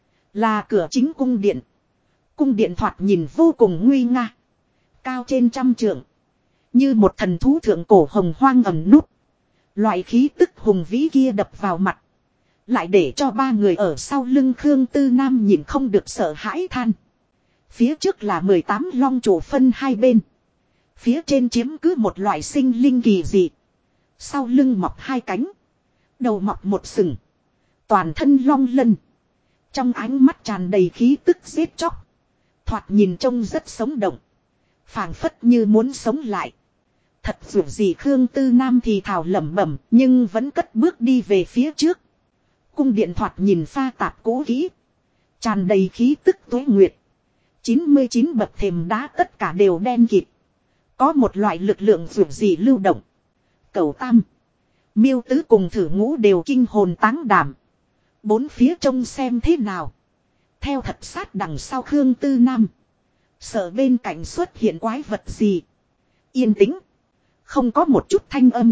Speaker 1: là cửa chính cung điện. Cung điện thoạt nhìn vô cùng nguy nga. Cao trên 100 trượng. Như một thần thú thượng cổ hồng hoang ẩn nút. Loại khí tức hùng vĩ kia đập vào mặt. Lại để cho ba người ở sau lưng Khương Tư Nam nhìn không được sợ hãi than. Phía trước là 18 long trụ phân hai bên. Phía trên chiếm cứ một loại sinh linh kỳ dị. Sau lưng mọc hai cánh. Đầu mọc một sừng. Toàn thân long lân. Trong ánh mắt tràn đầy khí tức giết chóc. Thoạt nhìn trông rất sống động. Phảng phất như muốn sống lại. Thật dù gì Khương Tư Nam thì thào lẩm bẩm nhưng vẫn cất bước đi về phía trước. Cung điện thoạt nhìn pha tạp cũ kỹ. Tràn đầy khí tức tuế nguyệt. 99 bậc thềm đá tất cả đều đen kịt. Có một loại lực lượng dù gì lưu động. Cẩu Tam, Miêu Tứ cùng Thử Ngũ đều kinh hồn táng đảm. Bốn phía trông xem thế nào. Theo thật sát đằng sau Khương Tư Nam. Sợ bên cạnh xuất hiện quái vật gì. Yên tĩnh. Không có một chút thanh âm.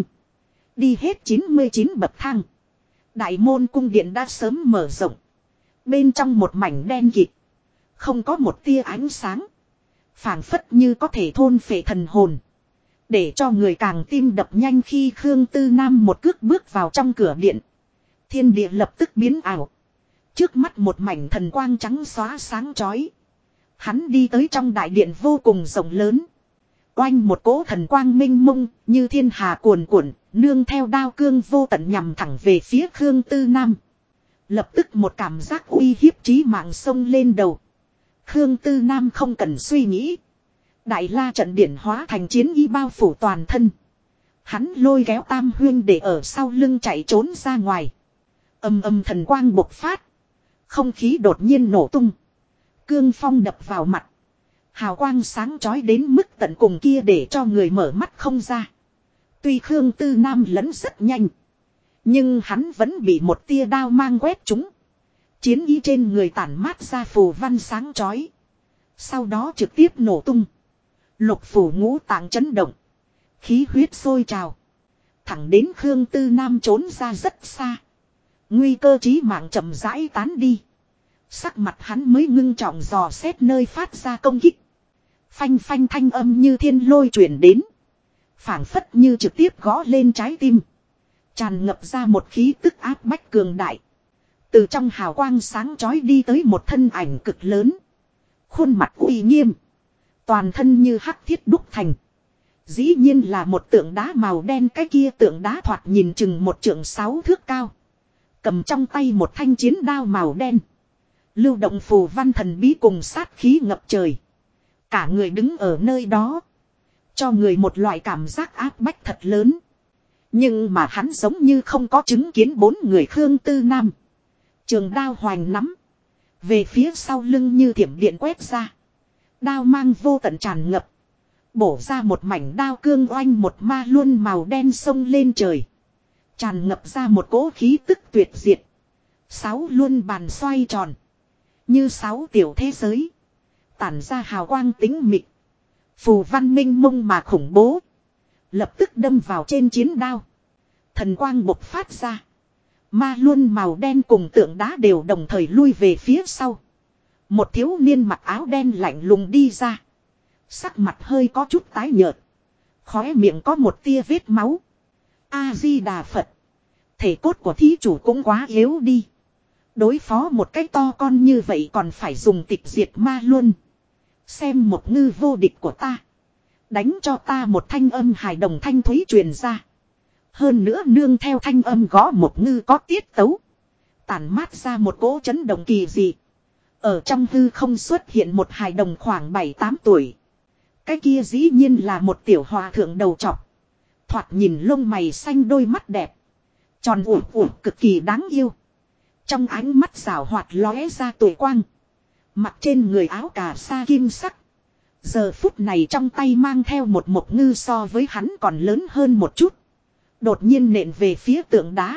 Speaker 1: Đi hết 99 bậc thang. Đại môn cung điện đã sớm mở rộng. Bên trong một mảnh đen kịt. Không có một tia ánh sáng. Phảng phất như có thể thôn phệ thần hồn. Để cho người càng tim đập nhanh khi Khương Tư Nam một cước bước vào trong cửa điện. Thiên địa lập tức biến ảo. Trước mắt một mảnh thần quang trắng xóa sáng chói. Hắn đi tới trong đại điện vô cùng rộng lớn. Oanh một cỗ thần quang minh mông như thiên hà cuồn cuộn, nương theo đao cương vô tận nhằm thẳng về phía Khương Tư Nam. Lập tức một cảm giác uy hiếp chí mạng sông lên đầu. Khương Tư Nam không cần suy nghĩ. Đại la trận điển hóa thành chiến y bao phủ toàn thân. Hắn lôi kéo Tam Huyên để ở sau lưng chạy trốn ra ngoài. Âm âm thần quang bộc phát. Không khí đột nhiên nổ tung. Cương phong đập vào mặt. Hào quang sáng chói đến mức tận cùng kia để cho người mở mắt không ra. Tuy Khương Tư Nam lẫn rất nhanh. Nhưng hắn vẫn bị một tia đao mang quét trúng. Chiến y trên người tản mát ra phù văn sáng chói. Sau đó trực tiếp nổ tung. Lục phủ ngũ tạng chấn động. Khí huyết sôi trào. Thẳng đến Khương Tư Nam trốn ra rất xa. Nguy cơ chí mạng chậm rãi tán đi. Sắc mặt hắn mới ngưng trọng dò xét nơi phát ra công kích. Phanh phanh thanh âm như thiên lôi chuyển đến. Phảng phất như trực tiếp gõ lên trái tim. Tràn ngập ra một khí tức áp bách cường đại. Từ trong hào quang sáng chói đi tới một thân ảnh cực lớn. Khuôn mặt uy nghiêm. Toàn thân như hắc thiết đúc thành. Dĩ nhiên là một tượng đá màu đen, cái kia tượng đá thoạt nhìn chừng một trượng 6 thước cao. Cầm trong tay một thanh chiến đao màu đen. Lưu động phù văn thần bí cùng sát khí ngập trời. Cả người đứng ở nơi đó. Cho người một loại cảm giác áp bách thật lớn. Nhưng mà hắn giống như không có chứng kiến bốn người Khương Tư Nam. Trường đao hoành nắm. Về phía sau lưng như thiểm điện quét ra. Đao mang vô tận tràn ngập. Bổ ra một mảnh đao cương oanh một ma luân màu đen sông lên trời. Tràn ngập ra một cỗ khí tức tuyệt diệt. 6 luân bàn xoay tròn. Như 6 tiểu thế giới. Tản ra hào quang tính mịt. Phù văn minh mông mà khủng bố. Lập tức đâm vào trên chiến đao. Thần quang bộc phát ra. Ma luân màu đen cùng tượng đá đều đồng thời lui về phía sau. Một thiếu niên mặc áo đen lạnh lùng đi ra. Sắc mặt hơi có chút tái nhợt. Khóe miệng có một tia vết máu. A-di-đà Phật. Thể cốt của thí chủ cũng quá yếu đi. Đối phó một cái to con như vậy còn phải dùng tịch diệt ma luân. Xem một ngư vô địch của ta. Đánh cho ta một thanh âm hài đồng thanh thúy truyền ra. Hơn nữa nương theo thanh âm gõ một ngư có tiết tấu. Tản mát ra một cỗ chấn động kỳ dị. Ở trong hư không xuất hiện một hài đồng khoảng 7-8 tuổi. Cái kia dĩ nhiên là một tiểu hòa thượng đầu trọc. Thoạt nhìn lông mày xanh đôi mắt đẹp. Tròn ủi ủi cực kỳ đáng yêu. Trong ánh mắt rảo hoạt lóe ra tuổi quang. Mặc trên người áo cà sa kim sắc. Giờ phút này trong tay mang theo một mộc ngư so với hắn còn lớn hơn một chút. Đột nhiên nện về phía tượng đá.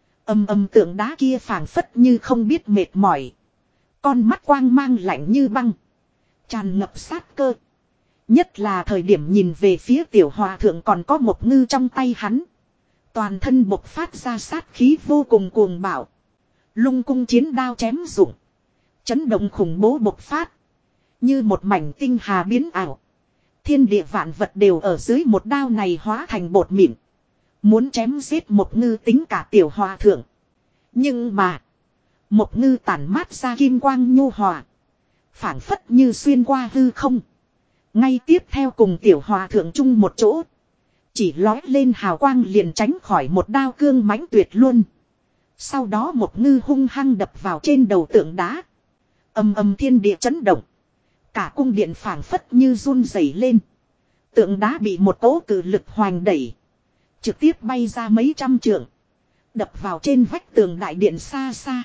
Speaker 1: Tượng đá kia phảng phất như không biết mệt mỏi. Con mắt quang mang lạnh như băng. Tràn ngập sát cơ. Nhất là thời điểm nhìn về phía tiểu hòa thượng còn có một ngư trong tay hắn. Toàn thân bộc phát ra sát khí vô cùng cuồng bạo. Lung cung chiến đao chém rụng. Chấn động khủng bố bộc phát. Như một mảnh tinh hà biến ảo. Thiên địa vạn vật đều ở dưới một đao này hóa thành bột mịn. Muốn chém giết một ngư tính cả tiểu hòa thượng. Nhưng mà. Một ngư tản mát ra kim quang nhu hòa. Phảng phất như xuyên qua hư không. Ngay tiếp theo cùng tiểu hòa thượng chung một chỗ. Chỉ lói lên hào quang liền tránh khỏi một đao cương mãnh tuyệt luôn. Sau đó một ngư hung hăng đập vào trên đầu tượng đá. Ầm ầm thiên địa chấn động. Cả cung điện phảng phất như run rẩy lên. Tượng đá bị một cỗ cự lực hoành đẩy. Trực tiếp bay ra mấy trăm trượng. Đập vào trên vách tường đại điện xa xa.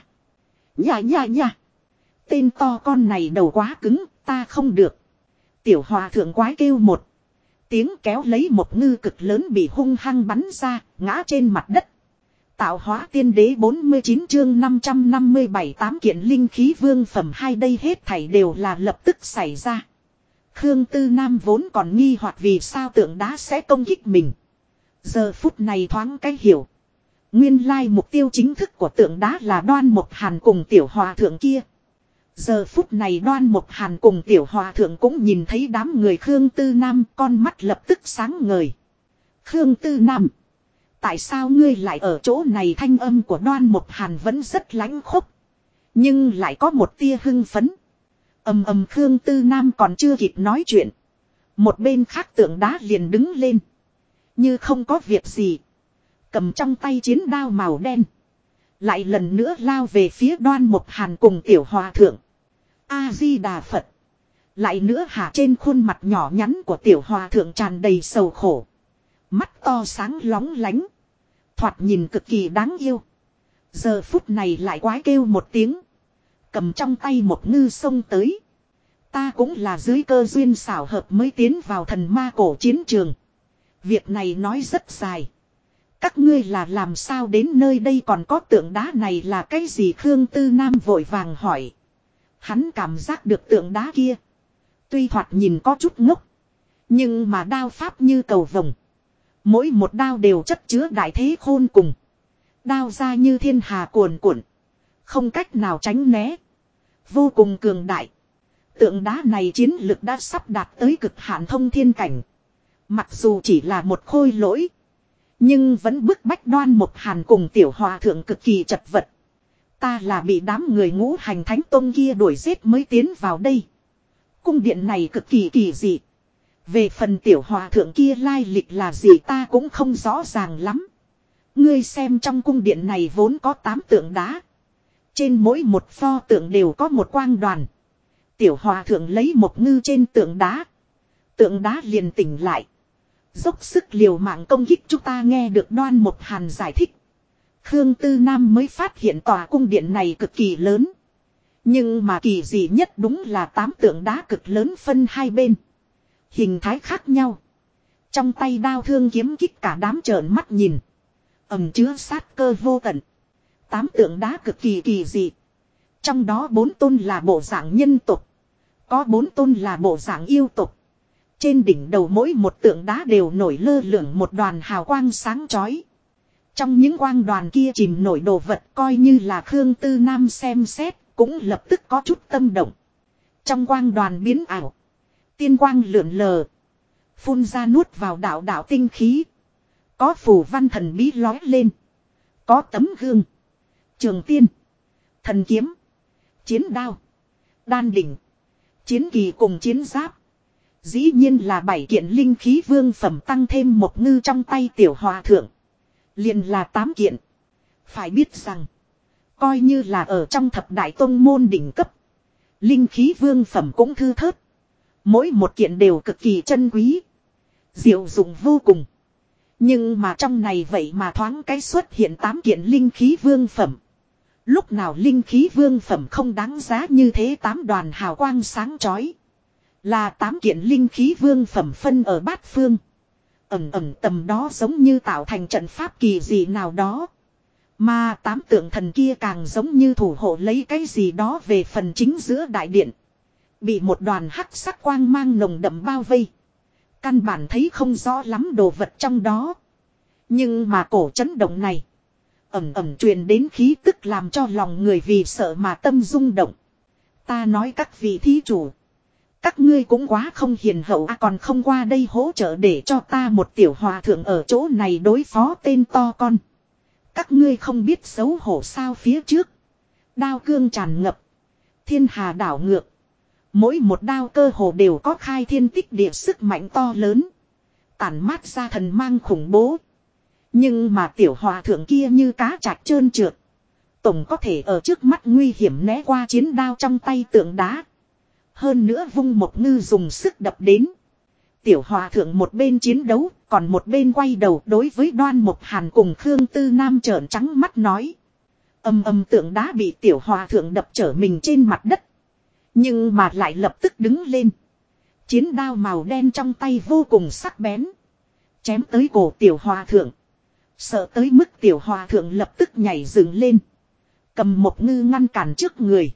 Speaker 1: Nha. Tên to con này đầu quá cứng, ta không được. Tiểu hòa thượng quái kêu một tiếng kéo lấy một ngư cực lớn bị hung hăng bắn ra, ngã trên mặt đất. Tạo hóa tiên đế 49 chương 557 8 kiện linh khí vương phẩm hai đây hết thảy đều là lập tức xảy ra. Khương Tư Nam vốn còn nghi hoặc vì sao tượng đá sẽ công kích mình. Giờ phút này thoáng cái hiểu. Nguyên lai mục tiêu chính thức của tượng đá là Đoan Mộc Hàn cùng tiểu hòa thượng kia. Giờ phút này Đoan Mộc Hàn cùng tiểu hòa thượng cũng nhìn thấy đám người Khương Tư Nam, con mắt lập tức sáng ngời. Khương Tư Nam, tại sao ngươi lại ở chỗ này? Thanh âm của Đoan Mộc Hàn vẫn rất lãnh khốc, nhưng lại có một tia hưng phấn. Ầm Khương Tư Nam còn chưa kịp nói chuyện. Một bên khác tượng đá liền đứng lên. Như không có việc gì. Cầm trong tay chiến đao màu đen. Lại lần nữa lao về phía Đoan Mộc Hàn cùng tiểu hòa thượng. A-di-đà Phật. Lại nữa hạ trên khuôn mặt nhỏ nhắn của tiểu hòa thượng tràn đầy sầu khổ. Mắt to sáng lóng lánh. Thoạt nhìn cực kỳ đáng yêu. Giờ phút này lại quái kêu một tiếng. Cầm trong tay một ngư sông tới. Ta cũng là dưới cơ duyên xảo hợp mới tiến vào thần ma cổ chiến trường. Việc này nói rất dài. Các ngươi là làm sao đến nơi đây, còn có tượng đá này là cái gì? Khương Tư Nam vội vàng hỏi. Hắn cảm giác được tượng đá kia. Tuy thoạt nhìn có chút ngốc. Nhưng mà đao pháp như cầu vồng. Mỗi một đao đều chất chứa đại thế khôn cùng. Đao ra như thiên hà cuồn cuộn. Không cách nào tránh né. Vô cùng cường đại. Tượng đá này chiến lực đã sắp đạt tới cực hạn thông thiên cảnh. Mặc dù chỉ là một khôi lỗi. Nhưng vẫn bức bách Đoan Mộc Hàn cùng tiểu hòa thượng cực kỳ chật vật. Ta là bị đám người ngũ hành thánh tông kia đuổi giết mới tiến vào đây. Cung điện này cực kỳ kỳ dị. Về phần tiểu hòa thượng kia lai lịch là gì ta cũng không rõ ràng lắm. Ngươi xem trong cung điện này vốn có 8 tượng đá. Trên mỗi một pho tượng đều có một quang đoàn. Tiểu hòa thượng lấy một ngư trên tượng đá. Tượng đá liền tỉnh lại. Dốc sức liều mạng công kích chúng ta. Nghe được Đoan Mộc Hàn giải thích. Khương Tư Nam mới phát hiện tòa cung điện này cực kỳ lớn. Nhưng mà kỳ dị nhất đúng là 8 tượng đá cực lớn phân hai bên. Hình thái khác nhau. Trong tay đao thương kiếm kích cả đám trợn mắt nhìn. Ẩn chứa sát cơ vô tận. 8 tượng đá cực kỳ kỳ dị. Trong đó 4 tôn là bộ dạng nhân tộc. Có 4 tôn là bộ dạng yêu tộc. Trên đỉnh đầu mỗi một tượng đá đều nổi lơ lửng một đoàn hào quang sáng chói. Trong những quang đoàn kia chìm nổi đồ vật coi như là Khương Tư Nam xem xét, cũng lập tức có chút tâm động. Trong quang đoàn biến ảo. Tiên quang lượn lờ. Phun ra nuốt vào đạo đạo tinh khí. Có phù văn thần bí lói lên. Có tấm gương. Trường tiên. Thần kiếm. Chiến đao. Đan đỉnh. Chiến kỳ cùng chiến giáp. Dĩ nhiên là 7 kiện linh khí vương phẩm tăng thêm một ngư trong tay tiểu hòa thượng. Liền là 8 kiện. Phải biết rằng. Coi như là ở trong thập đại tông môn đỉnh cấp. Linh khí vương phẩm cũng thư thớt. Mỗi một kiện đều cực kỳ chân quý. Diệu dụng vô cùng. Nhưng mà trong này vậy mà thoáng cái xuất hiện 8 kiện linh khí vương phẩm. Lúc nào linh khí vương phẩm không đáng giá như thế? 8 đoàn hào quang sáng chói. Là 8 kiện linh khí vương phẩm phân ở bát phương. Ẩn tầm đó giống như tạo thành trận pháp kỳ dị nào đó. Mà 8 tượng thần kia càng giống như thủ hộ lấy cái gì đó. Về phần chính giữa đại điện. Bị một đoàn hắc sắc quang mang nồng đậm bao vây. Căn bản thấy không rõ lắm đồ vật trong đó. Nhưng mà cổ chấn động này. Ẩm truyền đến khí tức làm cho lòng người vì sợ mà tâm rung động. Ta nói các vị thí chủ. Các ngươi cũng quá không hiền hậu còn không qua đây hỗ trợ để cho ta một tiểu hòa thượng ở chỗ này đối phó tên to con. Các ngươi không biết xấu hổ sao phía trước. Đao cương tràn ngập. Thiên hà đảo ngược. Mỗi một đao cơ hồ đều có khai thiên tích địa sức mạnh to lớn. Tản mát ra thần mang khủng bố. Nhưng mà tiểu hòa thượng kia như cá trạch trơn trượt. Tổng có thể ở trước mắt nguy hiểm né qua chiến đao trong tay tượng đá. Hơn nữa vung một ngư dùng sức đập đến. Tiểu hòa thượng một bên chiến đấu, còn một bên quay đầu đối với Đoan Mộc Hàn cùng Khương Tư Nam trợn trắng mắt nói. Âm âm tượng đá bị tiểu hòa thượng đập trở mình trên mặt đất. Nhưng mà lại lập tức đứng lên. Chiến đao màu đen trong tay vô cùng sắc bén. Chém tới cổ tiểu hòa thượng. Sợ tới mức tiểu hòa thượng lập tức nhảy dựng lên. Cầm một ngư ngăn cản trước người.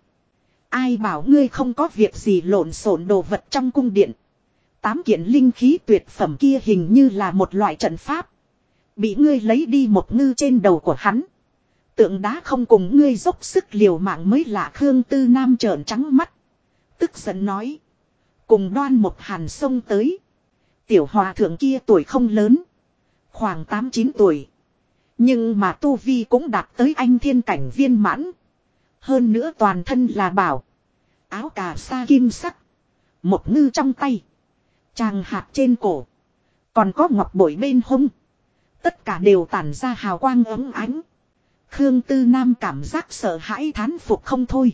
Speaker 1: Ai bảo ngươi không có việc gì lộn xộn đồ vật trong cung điện. 8 kiện linh khí tuyệt phẩm kia hình như là một loại trận pháp. Bị ngươi lấy đi một ngư trên đầu của hắn. Tượng đá không cùng ngươi dốc sức liều mạng mới lạ. Khương Tư Nam trợn trắng mắt. Tức giận nói. Cùng Đoan Mộc Hàn xông tới. Tiểu hòa thượng kia tuổi không lớn. Khoảng 8-9 tuổi. Nhưng mà tu vi cũng đạt tới anh thiên cảnh viên mãn. Hơn nữa toàn thân là bảo. Áo cà sa kim sắc. Một ngư trong tay. Tràng hạt trên cổ. Còn có ngọc bội bên hông. Tất cả đều tản ra hào quang ấm ánh. Khương Tư Nam cảm giác sợ hãi thán phục không thôi.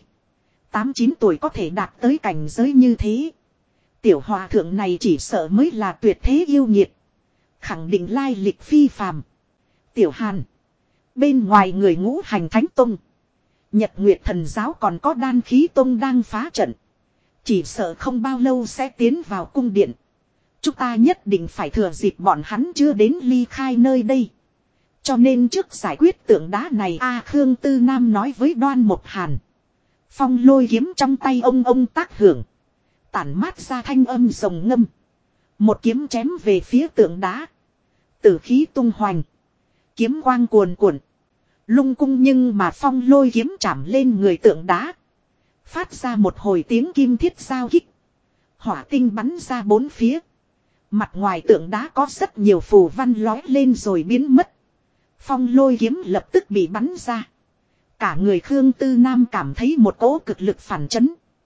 Speaker 1: 8-9 tuổi có thể đạt tới cảnh giới như thế. Tiểu hòa thượng này chỉ sợ mới là tuyệt thế yêu nghiệt. Khẳng định lai lịch phi phàm. Tiểu Hàn. Bên ngoài người Ngũ Hành Thánh Tông. Nhật Nguyệt Thần Giáo còn có Đan Khí Tông đang phá trận. Chỉ sợ không bao lâu sẽ tiến vào cung điện. Chúng ta nhất định phải thừa dịp bọn hắn chưa đến ly khai nơi đây. Cho nên trước giải quyết tượng đá này Khương Tư Nam nói với Đoan Mộc Hàn. Phong lôi kiếm trong tay ông tác hưởng. Tản mát ra thanh âm rồng ngâm. Một kiếm chém về phía tượng đá. Tử khí tung hoành. Kiếm quang cuồn cuộn. Lung cung nhưng mà phong lôi kiếm chạm lên người tượng đá. Phát ra một hồi tiếng kim thiết giao kích. Hỏa tinh bắn ra bốn phía. Mặt ngoài tượng đá có rất nhiều phù văn lói lên rồi biến mất. Phong lôi kiếm lập tức bị bắn ra. Cả người Khương Tư Nam cảm thấy một cỗ cực lực phản chấn.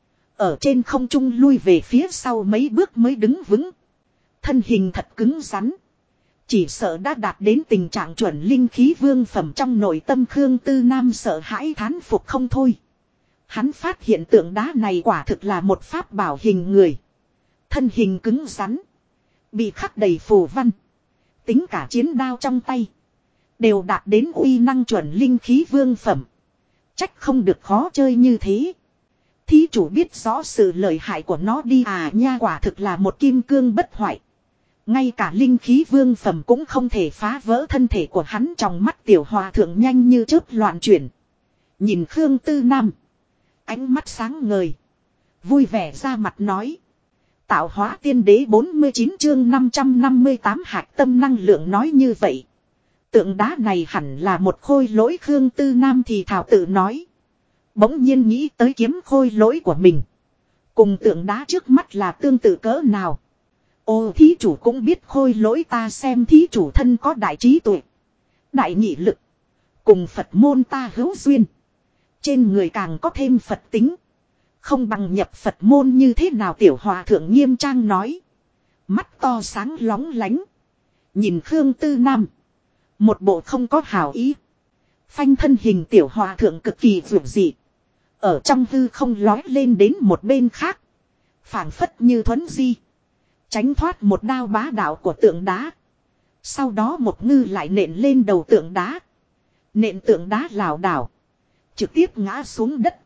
Speaker 1: Ở trên không trung lui về phía sau mấy bước mới đứng vững. Thân hình thật cứng rắn. Chỉ sợ đã đạt đến tình trạng chuẩn linh khí vương phẩm trong nội tâm Khương Tư Nam sợ hãi thán phục không thôi. Hắn phát hiện tượng đá này quả thực là một pháp bảo hình người. Thân hình cứng rắn. Bị khắc đầy phù văn. Tính cả chiến đao trong tay. Đều đạt đến uy năng chuẩn linh khí vương phẩm. Trách không được khó chơi như thế. Thí chủ biết rõ sự lợi hại của nó đi nha, quả thực là một kim cương bất hoại. Ngay cả linh khí vương phẩm cũng không thể phá vỡ thân thể của hắn. Trong mắt tiểu hòa thượng nhanh như chớp loạn chuyển. Nhìn Khương Tư Nam. Ánh mắt sáng ngời. Vui vẻ ra mặt nói. Tạo hóa tiên đế 49 chương 558 hạt tâm năng lượng nói như vậy. Tượng đá này hẳn là một khôi lỗi. Khương Tư Nam thì thảo tự nói. Bỗng nhiên nghĩ tới kiếm khôi lỗi của mình. Cùng tượng đá trước mắt là tương tự cỡ nào. Ô thí chủ cũng biết khôi lỗi ta xem thí chủ thân có đại trí tuệ. Đại nghị lực. Cùng Phật môn ta hữu duyên. Trên người càng có thêm Phật tính. Không bằng nhập Phật môn như thế nào. Tiểu hòa thượng nghiêm trang nói. Mắt to sáng lóng lánh. Nhìn Khương Tư Nam. Một bộ không có hảo ý. Phanh thân hình tiểu hòa thượng cực kỳ vượt dị. Ở trong hư không lói lên đến một bên khác. Phảng phất như thuấn di. Tránh thoát một đao bá đạo của tượng đá. Sau đó một ngư lại nện lên đầu tượng đá. Nện tượng đá lảo đảo. Trực tiếp ngã xuống đất.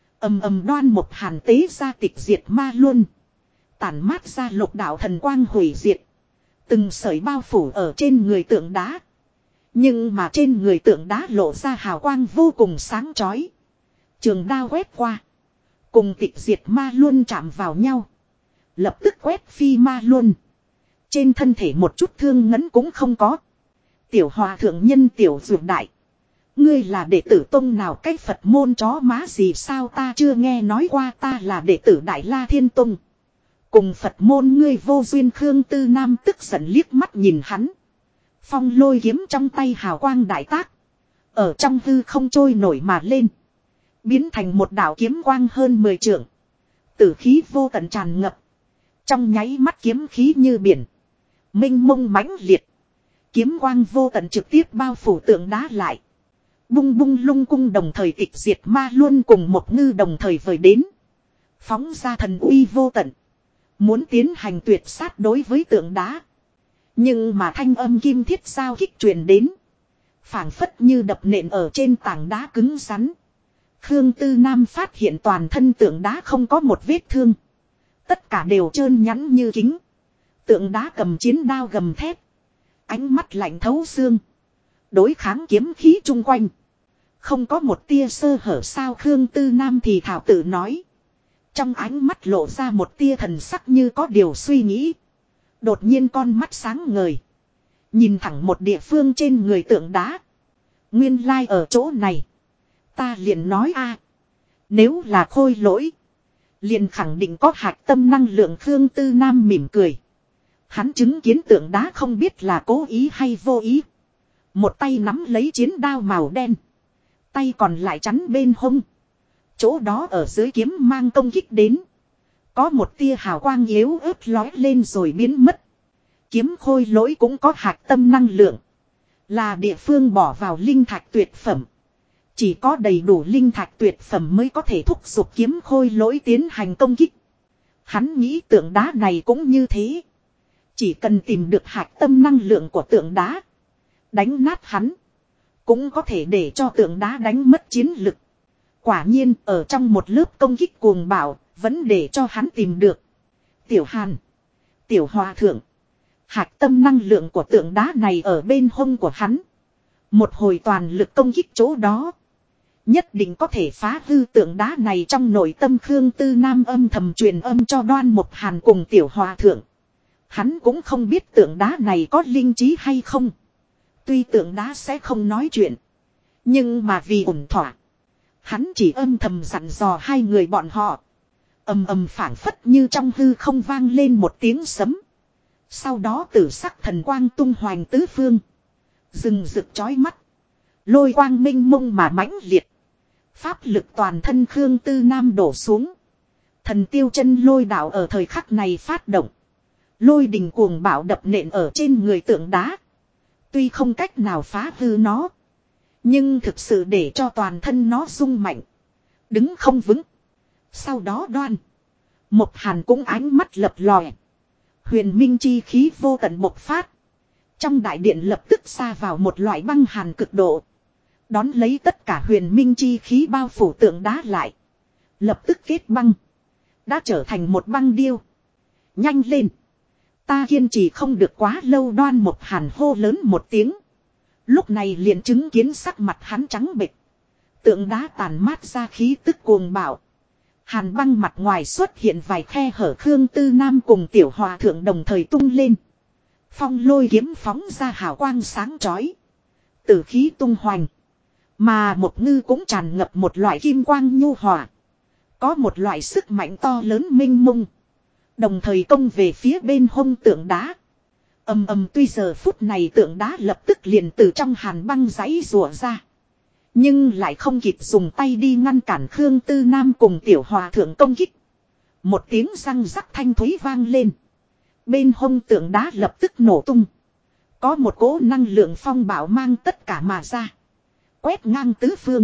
Speaker 1: Ầm Đoan Mộc Hàn tế ra tịch diệt ma luân. Tản mát ra lục đạo thần quang hủy diệt. Từng sợi bao phủ ở trên người tượng đá. Nhưng mà trên người tượng đá lộ ra hào quang vô cùng sáng chói. Trường đao quét qua. Cùng tịch diệt ma luân chạm vào nhau. Lập tức quét phi ma luân. Trên thân thể một chút thương ngấn cũng không có. Tiểu hòa thượng nhân tiểu dược đại. Ngươi là đệ tử tông nào cách Phật môn chó má gì sao ta chưa nghe nói qua. Ta là đệ tử Đại La Thiên Tông. Cùng Phật môn ngươi vô duyên. Khương Tư Nam tức giận liếc mắt nhìn hắn. Phong lôi kiếm trong tay hào quang đại tác. Ở trong hư không trôi nổi mà lên. Biến thành một đạo kiếm quang hơn 10 trượng. Tử khí vô tận tràn ngập. Trong nháy mắt kiếm khí như biển. Mênh mông mãnh liệt. Kiếm quang vô tận trực tiếp bao phủ tượng đá lại. Bung bung lung cung đồng thời tịch diệt ma luôn cùng một ngư đồng thời vời đến. Phóng ra thần uy vô tận. Muốn tiến hành tuyệt sát đối với tượng đá. Nhưng mà thanh âm kim thiết giao kích truyền đến. Phảng phất như đập nện ở trên tảng đá cứng rắn. Khương Tư Nam phát hiện toàn thân tượng đá không có một vết thương. Tất cả đều trơn nhẵn như kính. Tượng đá cầm chiến đao gầm thép. Ánh mắt lạnh thấu xương. Đối kháng kiếm khí chung quanh. Không có một tia sơ hở sao Khương Tư Nam thì thảo tự nói. Trong ánh mắt lộ ra một tia thần sắc như có điều suy nghĩ. Đột nhiên con mắt sáng ngời. Nhìn thẳng một địa phương trên người tượng đá. Nguyên lai ở chỗ này. Ta liền nói nếu là khôi lỗi. Liền khẳng định có hạch tâm năng lượng Khương Tư Nam mỉm cười. Hắn chứng kiến tượng đá không biết là cố ý hay vô ý. Một tay nắm lấy chiến đao màu đen. Tay còn lại chắn bên hông. Chỗ đó ở dưới kiếm mang công kích đến. Có một tia hào quang yếu ớt lói lên rồi biến mất. Kiếm khôi lỗi cũng có hạch tâm năng lượng. Là địa phương bỏ vào linh thạch tuyệt phẩm. Chỉ có đầy đủ linh thạch tuyệt phẩm mới có thể thúc giục kiếm khôi lỗi tiến hành công kích. Hắn nghĩ tượng đá này cũng như thế. Chỉ cần tìm được hạch tâm năng lượng của tượng đá. Đánh nát hắn. Cũng có thể để cho tượng đá đánh mất chiến lực. Quả nhiên ở trong một lớp công kích cuồng bạo. Vẫn để cho hắn tìm được. Tiểu Hàn. Tiểu Hòa Thượng. Hạch tâm năng lượng của tượng đá này ở bên hông của hắn. Một hồi toàn lực công kích chỗ đó. Nhất định có thể phá hư tượng đá này trong nội tâm Khương Tư Nam âm thầm truyền âm cho Đoan Mộc Hàn cùng Tiểu Hòa Thượng. Hắn cũng không biết tượng đá này có linh trí hay không. Tuy tượng đá sẽ không nói chuyện. Nhưng mà vì ổn thỏa. Hắn chỉ âm thầm dặn dò hai người bọn họ. Ầm ầm phảng phất như trong hư không vang lên một tiếng sấm. Sau đó tử sắc thần quang tung hoành tứ phương. Rừng rực chói mắt. Lôi quang minh mông mà mãnh liệt. Pháp lực toàn thân Khương Tư Nam đổ xuống. Thần tiêu chân lôi đạo ở thời khắc này phát động. Lôi đình cuồng bạo đập nện ở trên người tượng đá. Tuy không cách nào phá hư nó. Nhưng thực sự để cho toàn thân nó rung mạnh. Đứng không vững. Sau đó Đoan Mộc Hàn cũng ánh mắt lập lòe. Huyền minh chi khí vô tận bộc phát. Trong đại điện lập tức xa vào một loại băng hàn cực độ. Đón lấy tất cả huyền minh chi khí bao phủ tượng đá lại. Lập tức kết băng. Đã trở thành một băng điêu. Nhanh lên. Ta kiên trì không được quá lâu Đoan Mộc Hàn hô lớn một tiếng. Lúc này liền chứng kiến sắc mặt hắn trắng bệch. Tượng đá tàn mát ra khí tức cuồng bạo. Hàn băng mặt ngoài xuất hiện vài khe hở Khương Tư Nam cùng Tiểu Hòa Thượng đồng thời tung lên. Phong lôi kiếm phóng ra hào quang sáng chói. Tử khí tung hoành. Mà một ngư cũng tràn ngập một loại kim quang nhu hòa. Có một loại sức mạnh to lớn minh mông. Đồng thời công về phía bên hông tượng đá. Ầm ầm tuy giờ phút này tượng đá lập tức liền từ trong hàn băng giãy rùa ra. Nhưng lại không kịp dùng tay đi ngăn cản Khương Tư Nam cùng Tiểu Hòa Thượng công kích. Một tiếng răng rắc thanh thúy vang lên. Bên hông tượng đá lập tức nổ tung. Có một cỗ năng lượng phong bạo mang tất cả mà ra. Quét ngang tứ phương.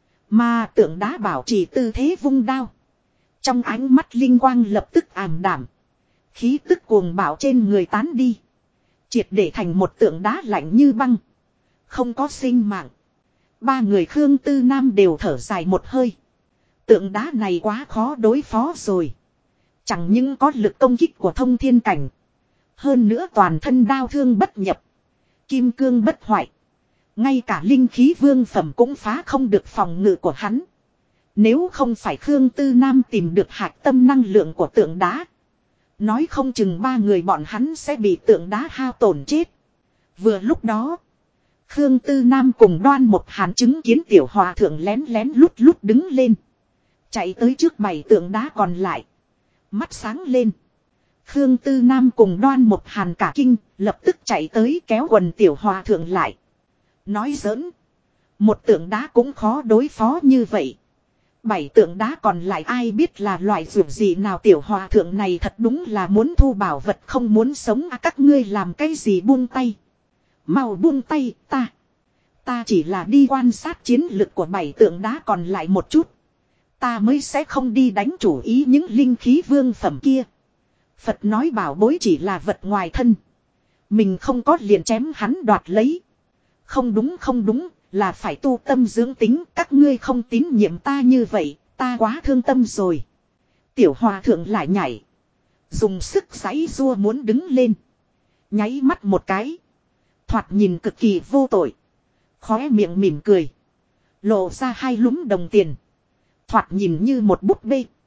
Speaker 1: Mà tượng đá bảo trì tư thế vung đao. Trong ánh mắt linh quang lập tức ảm đảm. Khí tức cuồng bạo trên người tán đi. Triệt để thành một tượng đá lạnh như băng. Không có sinh mạng. Ba người Khương Tư Nam đều thở dài một hơi. Tượng đá này quá khó đối phó rồi. Chẳng những có lực công kích của thông thiên cảnh. Hơn nữa toàn thân đao thương bất nhập. Kim cương bất hoại. Ngay cả linh khí vương phẩm cũng phá không được phòng ngự của hắn. Nếu không phải Khương Tư Nam tìm được hạch tâm năng lượng của tượng đá. Nói không chừng ba người bọn hắn sẽ bị tượng đá hao tổn chết. Vừa lúc đó. Khương Tư Nam cùng Đoan Mộc Hàn chứng kiến Tiểu Hòa Thượng lén lén lút lút đứng lên. Chạy tới trước bảy tượng đá còn lại. Mắt sáng lên. Khương Tư Nam cùng Đoan Mộc Hàn cả kinh. Lập tức chạy tới kéo quần Tiểu Hòa Thượng lại. Nói giỡn. Một tượng đá cũng khó đối phó như vậy. 7 tượng đá còn lại ai biết là loại dược gì nào, tiểu hòa thượng này thật đúng là muốn thu bảo vật không muốn sống à, các ngươi làm cái gì buông tay. Mau buông tay ta chỉ là đi quan sát chiến lực của 7 tượng đá còn lại một chút. Ta mới sẽ không đi đánh chủ ý những linh khí vương phẩm kia. Phật nói bảo bối chỉ là vật ngoài thân. Mình không có liền chém hắn đoạt lấy. Không đúng, là phải tu tâm dưỡng tính, các ngươi không tín nhiệm ta như vậy, ta quá thương tâm rồi. Tiểu hòa thượng lại nhảy. Dùng sức giãy giụa muốn đứng lên. Nháy mắt một cái. Thoạt nhìn cực kỳ vô tội. Khóe miệng mỉm cười. Lộ ra 2 lúm đồng tiền. Thoạt nhìn như một búp bê.